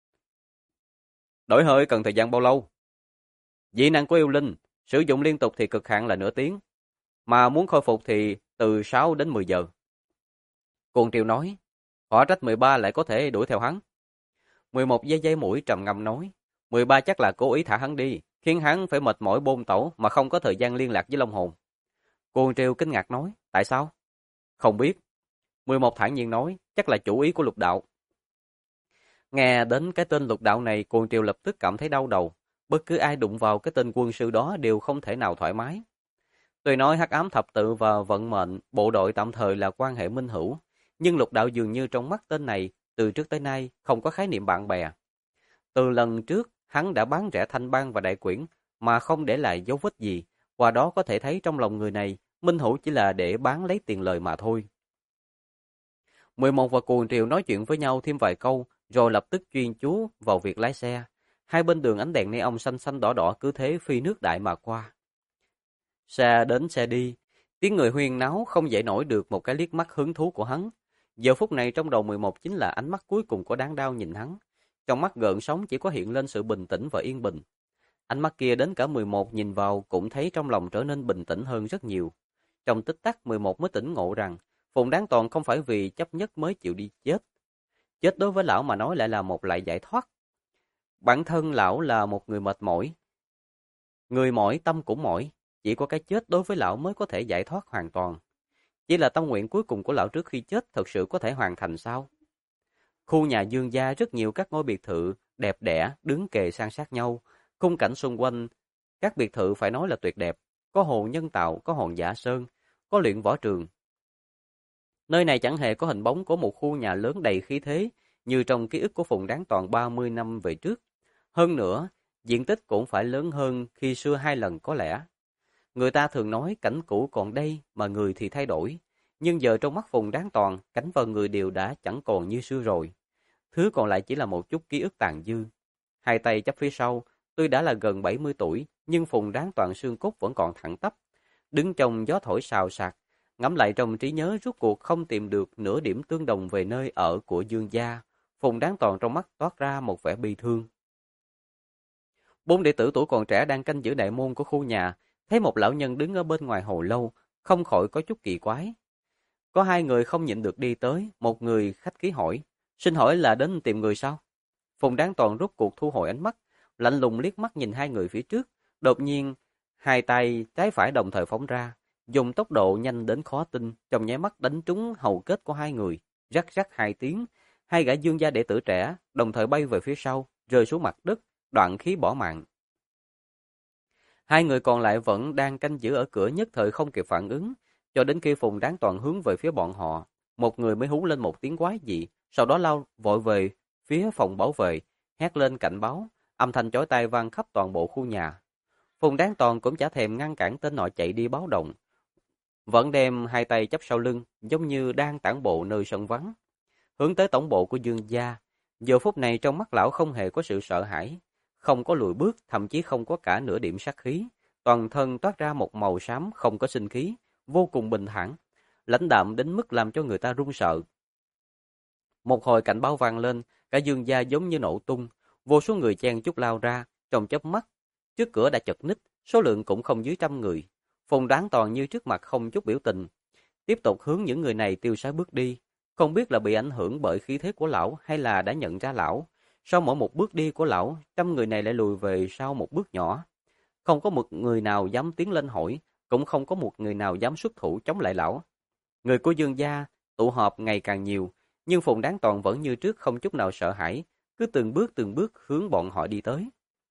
Đổi hơi cần thời gian bao lâu? Dị năng của yêu linh, sử dụng liên tục thì cực hạn là nửa tiếng, mà muốn khôi phục thì từ 6 đến 10 giờ. Cuồng Triều nói, hỏa trách 13 lại có thể đuổi theo hắn. 11 giây mũi trầm ngâm nói, 13 chắc là cố ý thả hắn đi, khiến hắn phải mệt mỏi bôn tẩu mà không có thời gian liên lạc với Long Hồn. Cuồng Triều kinh ngạc nói, tại sao? Không biết. 11 thản nhiên nói, chắc là chủ ý của Lục Đạo. Nghe đến cái tên Lục Đạo này, Cuồng Triều lập tức cảm thấy đau đầu. Bất cứ ai đụng vào cái tên quân sư đó đều không thể nào thoải mái. Tuy nói Hắc Ám Thập Tự và Vận Mệnh, bộ đội tạm thời là quan hệ minh hữu, nhưng Lục Đạo dường như trong mắt tên này, từ trước tới nay không có khái niệm bạn bè. Từ lần trước, hắn đã bán rẻ Thanh Bang và Đại Quyển, mà không để lại dấu vết gì, qua đó có thể thấy trong lòng người này, minh hữu chỉ là để bán lấy tiền lời mà thôi. 11 và Cuồng Triều nói chuyện với nhau thêm vài câu, rồi lập tức chuyên chú vào việc lái xe. Hai bên đường ánh đèn neon xanh xanh đỏ đỏ cứ thế phi nước đại mà qua. Xe đến xe đi, tiếng người huyên náo không dậy nổi được một cái liếc mắt hứng thú của hắn. Giờ phút này trong đầu 11 chính là ánh mắt cuối cùng của Đáng Đao nhìn hắn. Trong mắt gợn sóng chỉ có hiện lên sự bình tĩnh và yên bình. Ánh mắt kia đến cả 11 nhìn vào cũng thấy trong lòng trở nên bình tĩnh hơn rất nhiều. Trong tích tắc 11 mới tỉnh ngộ rằng Phùng Đáng Toàn không phải vì chấp nhất mới chịu đi chết. Chết đối với lão mà nói lại là một loại giải thoát. Bản thân lão là một người mệt mỏi. Người mỏi tâm cũng mỏi, chỉ có cái chết đối với lão mới có thể giải thoát hoàn toàn. Chỉ là tâm nguyện cuối cùng của lão trước khi chết thật sự có thể hoàn thành sao? Khu nhà Dương gia rất nhiều các ngôi biệt thự đẹp đẽ đứng kề san sát nhau, khung cảnh xung quanh các biệt thự phải nói là tuyệt đẹp, có hồ nhân tạo, có hòn giả sơn, có luyện võ trường. Nơi này chẳng hề có hình bóng của một khu nhà lớn đầy khí thế như trong ký ức của Phùng Đáng Toàn 30 năm về trước. Hơn nữa, diện tích cũng phải lớn hơn khi xưa 2 lần có lẽ. Người ta thường nói cảnh cũ còn đây mà người thì thay đổi, nhưng giờ trong mắt Phùng Đáng Toàn, cảnh và người đều đã chẳng còn như xưa rồi. Thứ còn lại chỉ là một chút ký ức tàn dư. Hai tay chắp phía sau, tuy đã là gần 70 tuổi, nhưng Phùng Đáng Toàn xương cốt vẫn còn thẳng tắp. Đứng trong gió thổi xào xạc, ngẫm lại trong trí nhớ rốt cuộc không tìm được nửa điểm tương đồng về nơi ở của Dương gia. Phùng Đáng Toàn trong mắt toát ra một vẻ bi thương. 4 đệ tử tuổi còn trẻ đang canh giữ đại môn của khu nhà, thấy một lão nhân đứng ở bên ngoài hồi lâu, không khỏi có chút kỳ quái. Có 2 người không nhịn được đi tới, một người khách khí hỏi, xin hỏi là đến tìm người sao? Phùng Đáng Toàn rút cuộc thu hồi ánh mắt, lạnh lùng liếc mắt nhìn 2 người phía trước, đột nhiên 2 tay trái phải đồng thời phóng ra, dùng tốc độ nhanh đến khó tin, trong nháy mắt đánh trúng hầu kết của 2 người, rắc rắc 2 tiếng, 2 gã Dương gia đệ tử trẻ đồng thời bay về phía sau, rơi xuống mặt đất, đoạn khí bỏ mạng. 2 người còn lại vẫn đang canh giữ ở cửa nhất thời không kịp phản ứng, cho đến khi Phùng Đáng Toàn hướng về phía bọn họ, một người mới hú lên một tiếng quái dị, sau đó lao vội về phía phòng bảo vệ, hét lên cảnh báo, âm thanh chói tai vang khắp toàn bộ khu nhà. Phùng Đáng Toàn cũng chả thèm ngăn cản tên nọ chạy đi báo động, vẫn đem 2 tay chắp sau lưng, giống như đang tản bộ nơi sân vắng, hướng tới tổng bộ của Dương gia. Giờ phút này trong mắt lão không hề có sự sợ hãi, không có lùi bước, thậm chí không có cả nửa điểm sát khí, toàn thân toát ra một màu xám không có sinh khí, vô cùng bình thản, lãnh đạm đến mức làm cho người ta run sợ. Một hồi cảnh báo vang lên, cả Dương gia giống như nổ tung, vô số người chen chúc lao ra, trong chớp mắt, trước cửa đã chật ních, số lượng cũng không dưới 100 người. Phùng Đáng Toàn như trước mặt không chút biểu tình, tiếp tục hướng những người này tiêu sái bước đi, không biết là bị ảnh hưởng bởi khí thế của lão hay là đã nhận ra lão. Sau mỗi một bước đi của lão, 100 người này lại lùi về sau một bước nhỏ. Không có một người nào dám tiến lên hỏi, cũng không có một người nào dám xuất thủ chống lại lão. Người của Dương gia tụ họp ngày càng nhiều, nhưng Phùng Đáng Toàn vẫn như trước không chút nào sợ hãi, cứ từng bước hướng bọn họ đi tới.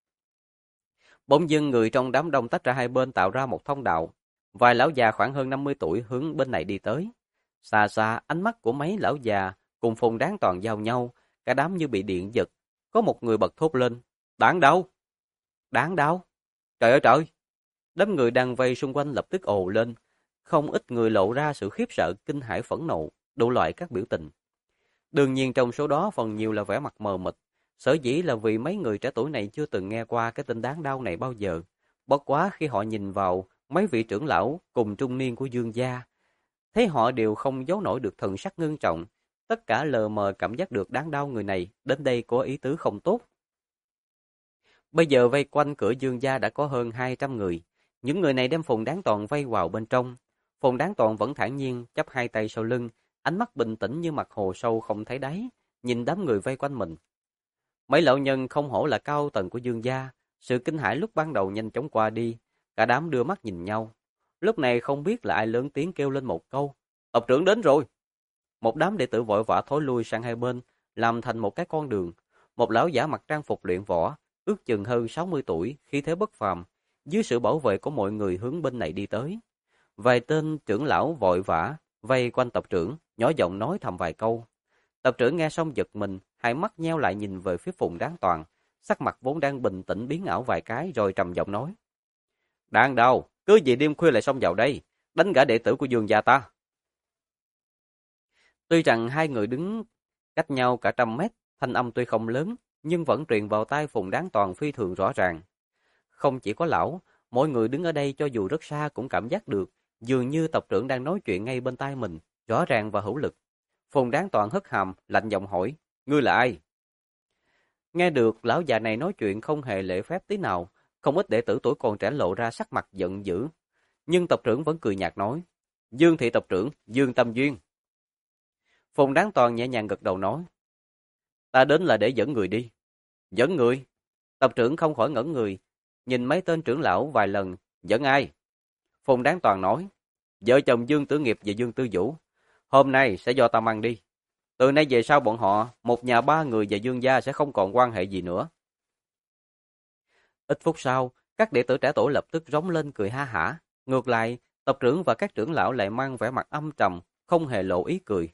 Bỗng dưng người trong đám đông tách ra hai bên tạo ra một thông đạo. Vài lão già khoảng hơn 50 tuổi hướng bên này đi tới. Xa xa, ánh mắt của mấy lão già cùng Phùng Đáng Toàn giao nhau, cả đám như bị điện giật. Có một người bật thốt lên, đáng đâu? Đáng đâu? Trời ơi trời! Đám người đang vây xung quanh lập tức ồ lên. Không ít người lộ ra sự khiếp sợ, kinh hãi phẫn nộ, đủ loại các biểu tình. Đương nhiên trong số đó phần nhiều là vẻ mặt mờ mịt. Sở dĩ là vì mấy người trẻ tuổi này chưa từng nghe qua cái tên đáng đau này bao giờ. Bất quá khi họ nhìn vào mấy vị trưởng lão cùng trung niên của Dương gia, thấy họ đều không giấu nổi được thần sắc ngưng trọng. Tất cả lờ mờ cảm giác được đáng đau người này đến đây có ý tứ không tốt. Bây giờ vây quanh cửa Dương gia đã có hơn 200 người. Những người này đem Phùng Đáng Toàn vây vào bên trong. Phùng Đáng Toàn vẫn thản nhiên chắp hai tay sau lưng, ánh mắt bình tĩnh như mặt hồ sâu không thấy đáy, nhìn đám người vây quanh mình. Mấy lão nhân không hổ là cao tầng của Dương gia, sự kinh hãi lúc ban đầu nhanh chóng qua đi, cả đám đưa mắt nhìn nhau. Lúc này không biết là ai lớn tiếng kêu lên một câu, tộc trưởng đến rồi. Một đám đệ tử vội vã thối lui sang hai bên, làm thành một cái con đường. Một lão giả mặc trang phục luyện võ, ước chừng hơn 60 tuổi, khí thế bất phàm, dưới sự bảo vệ của mọi người hướng bên này đi tới. Vài tên trưởng lão vội vã vây quanh tộc trưởng, nhỏ giọng nói thầm vài câu. Tộc trưởng nghe xong giật mình, hai mắt nheo lại nhìn về phía Phùng Đáng Toàn, sắc mặt vốn đang bình tĩnh biến ảo vài cái rồi trầm giọng nói: "Đang đâu, cứ gì đêm khuya lại xông vào đây, đánh gã đệ tử của Dương gia ta." Tuy rằng hai người đứng cách nhau cả 100 mét, thanh âm tuy không lớn, nhưng vẫn truyền vào tai Phùng Đáng Toàn phi thường rõ ràng. Không chỉ có lão, mọi người đứng ở đây cho dù rất xa cũng cảm giác được, dường như tộc trưởng đang nói chuyện ngay bên tai mình, rõ ràng và hữu lực. Phùng Đáng Toàn hất hàm, lạnh giọng hỏi: "Ngươi là ai?" Nghe được lão già này nói chuyện không hề lễ phép tí nào, không ít đệ tử tuổi còn trẻ lộ ra sắc mặt giận dữ. Nhưng tộc trưởng vẫn cười nhạt nói: "Dương thị tộc trưởng, Dương Tâm Duyên." Phùng Đáng Toàn nhẹ nhàng gật đầu nói: "Ta đến là để dẫn người đi." "Dẫn người?" Tộc trưởng không khỏi ngẩn người, nhìn mấy tên trưởng lão vài lần. "Dẫn ai?" Phùng Đáng Toàn nói, vợ chồng Dương Tử Nghiệp và Dương Tư Vũ, hôm nay sẽ do ta mang đi. Từ nay về sau bọn họ, một nhà ba người và Dương gia sẽ không còn quan hệ gì nữa. Ít phút sau, các đệ tử trẻ tuổi lập tức rống lên cười ha hả. Ngược lại, tộc trưởng và các trưởng lão lại mang vẻ mặt âm trầm, không hề lộ ý cười.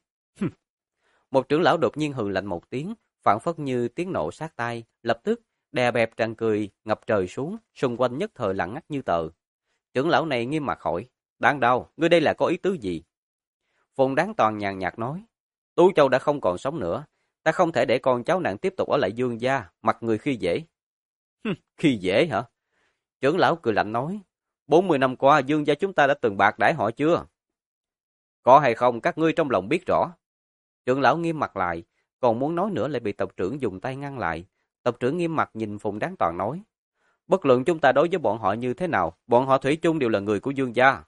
Một trưởng lão đột nhiên hừ lạnh một tiếng, phảng phất như tiếng nổ sát tai, lập tức đè bẹp tràn cười ngập trời xuống, xung quanh nhất thời lặng ngắt như tờ. Trưởng lão này nghiêm mặt hỏi, Đáng Đao, ngươi đây là có ý tứ gì? Phùng Đáng Toàn nhàn nhạt nói, Tú Châu đã không còn sống nữa, ta không thể để con cháu nàng tiếp tục ở lại Dương gia, mặt người khi dễ. Khi dễ hả? Trưởng lão cười lạnh nói, 40 năm qua Dương gia chúng ta đã từng bạc đãi họ chưa? Có hay không các ngươi trong lòng biết rõ. Trưởng lão nghiêm mặt lại, còn muốn nói nữa lại bị tộc trưởng dùng tay ngăn lại. Tộc trưởng nghiêm mặt nhìn Phùng Đáng Toàn nói, bất luận chúng ta đối với bọn họ như thế nào, bọn họ thủy chung đều là người của Dương gia.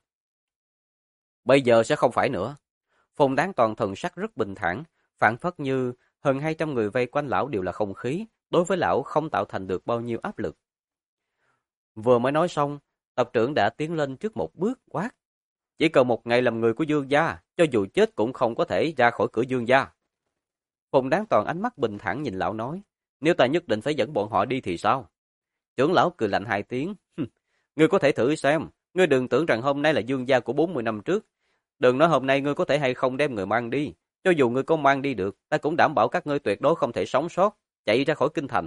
Bây giờ sẽ không phải nữa. Phùng Đáng Toàn thần sắc rất bình thản, phản phất như hơn 200 người vây quanh lão đều là không khí, đối với lão không tạo thành được bao nhiêu áp lực. Vừa mới nói xong, tộc trưởng đã tiến lên trước một bước quát. Chỉ cần một ngày làm người của Dương gia, cho dù chết cũng không có thể ra khỏi cửa Dương gia. Phùng Đáng Toàn ánh mắt bình thản nhìn lão nói, nếu ta nhất định phải dẫn bọn họ đi thì sao? Trưởng lão cười lạnh 2 tiếng, ngươi có thể thử xem, ngươi đừng tưởng rằng hôm nay là Dương gia của 40 năm trước. Đừng nói hôm nay ngươi có thể hay không đem người mang đi, cho dù ngươi có mang đi được, ta cũng đảm bảo các ngươi tuyệt đối không thể sống sót, chạy ra khỏi kinh thành.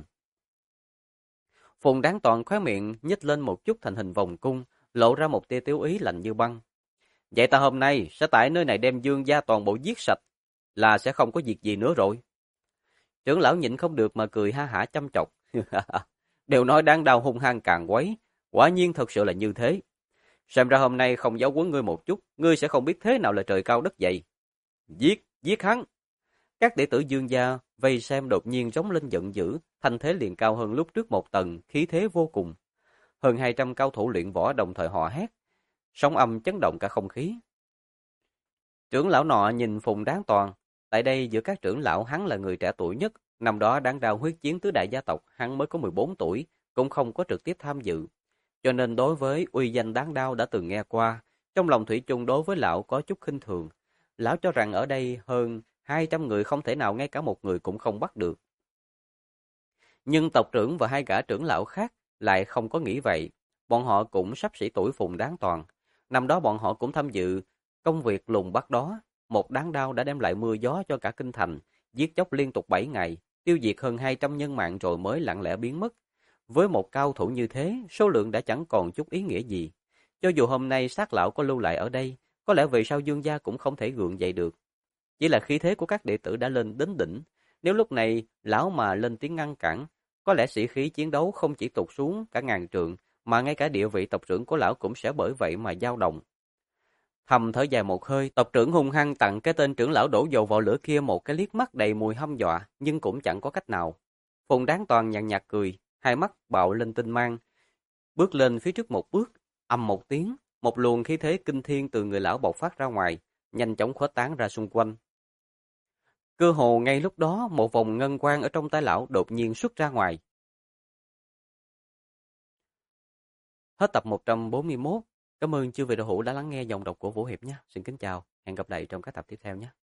Phùng Đáng Toàn khóe miệng nhếch lên một chút thành hình vòng cung, lộ ra một tia tiêu ý lạnh như băng. Vậy ta hôm nay sẽ tại nơi này đem Dương gia toàn bộ giết sạch, là sẽ không có việc gì nữa rồi. Trưởng lão nhịn không được mà cười ha hả chăm chọc. Đều nói Đáng Đao hung hăng càng quấy, quả nhiên thật sự là như thế. Xem ra hôm nay không giáo huấn ngươi một chút, ngươi sẽ không biết thế nào là trời cao đất dày. Giết hắn! Các đệ tử Dương gia vây xem đột nhiên rống lên giận dữ, thanh thế liền cao hơn lúc trước một tầng, khí thế vô cùng. Hơn 200 cao thủ luyện võ đồng thời hò hét, sóng âm chấn động cả không khí. Trưởng lão nọ nhìn Phùng Đáng Toàn, tại đây giữa các trưởng lão hắn là người trẻ tuổi nhất, năm đó Đáng Đao huyết chiến tứ đại gia tộc, hắn mới có 14 tuổi, cũng không có trực tiếp tham dự. Cho nên đối với uy danh Đáng Đao đã từng nghe qua, trong lòng thủy chung đối với lão có chút khinh thường. Lão cho rằng ở đây hơn 200 người không thể nào ngay cả một người cũng không bắt được. Nhưng tộc trưởng và 2 gã trưởng lão khác lại không có nghĩ vậy. Bọn họ cũng sắp xỉ tuổi Phùng Đáng Toàn. Năm đó bọn họ cũng tham dự công việc lùng bắt đó. Một Đáng Đao đã đem lại mưa gió cho cả kinh thành, giết chóc liên tục 7 ngày, tiêu diệt hơn 200 nhân mạng rồi mới lặng lẽ biến mất. Với một cao thủ như thế, số lượng đã chẳng còn chút ý nghĩa gì. Cho dù hôm nay xác lão có lưu lại ở đây, có lẽ vì sao Dương gia cũng không thể gượng dậy được. Chỉ là khí thế của các đệ tử đã lên đến đỉnh. Nếu lúc này lão mà lên tiếng ngăn cản, có lẽ sĩ khí chiến đấu không chỉ tụt xuống cả ngàn trượng, mà ngay cả địa vị tộc trưởng của lão cũng sẽ bởi vậy mà dao động. Thầm thở dài một hơi, tộc trưởng hung hăng tặng cái tên trưởng lão đổ dầu vào lửa kia một cái liếc mắt đầy mùi hăm dọa, nhưng cũng chẳng có cách nào. Phùng Đáng Toàn nhàn nhạt cười, hai mắt bạo lên tinh mang, bước lên phía trước một bước, ầm một tiếng, một luồng khí thế kinh thiên từ người lão bộc phát ra ngoài, nhanh chóng khuếch tán ra xung quanh. Cơ hồ ngay lúc đó, một vòng ngân quang ở trong tay lão đột nhiên xuất ra ngoài. Hết tập 141. Cảm ơn chư vị đạo hữu đã lắng nghe dòng đọc của Vũ Hiệp nhé. Xin kính chào, hẹn gặp lại trong các tập tiếp theo nhé.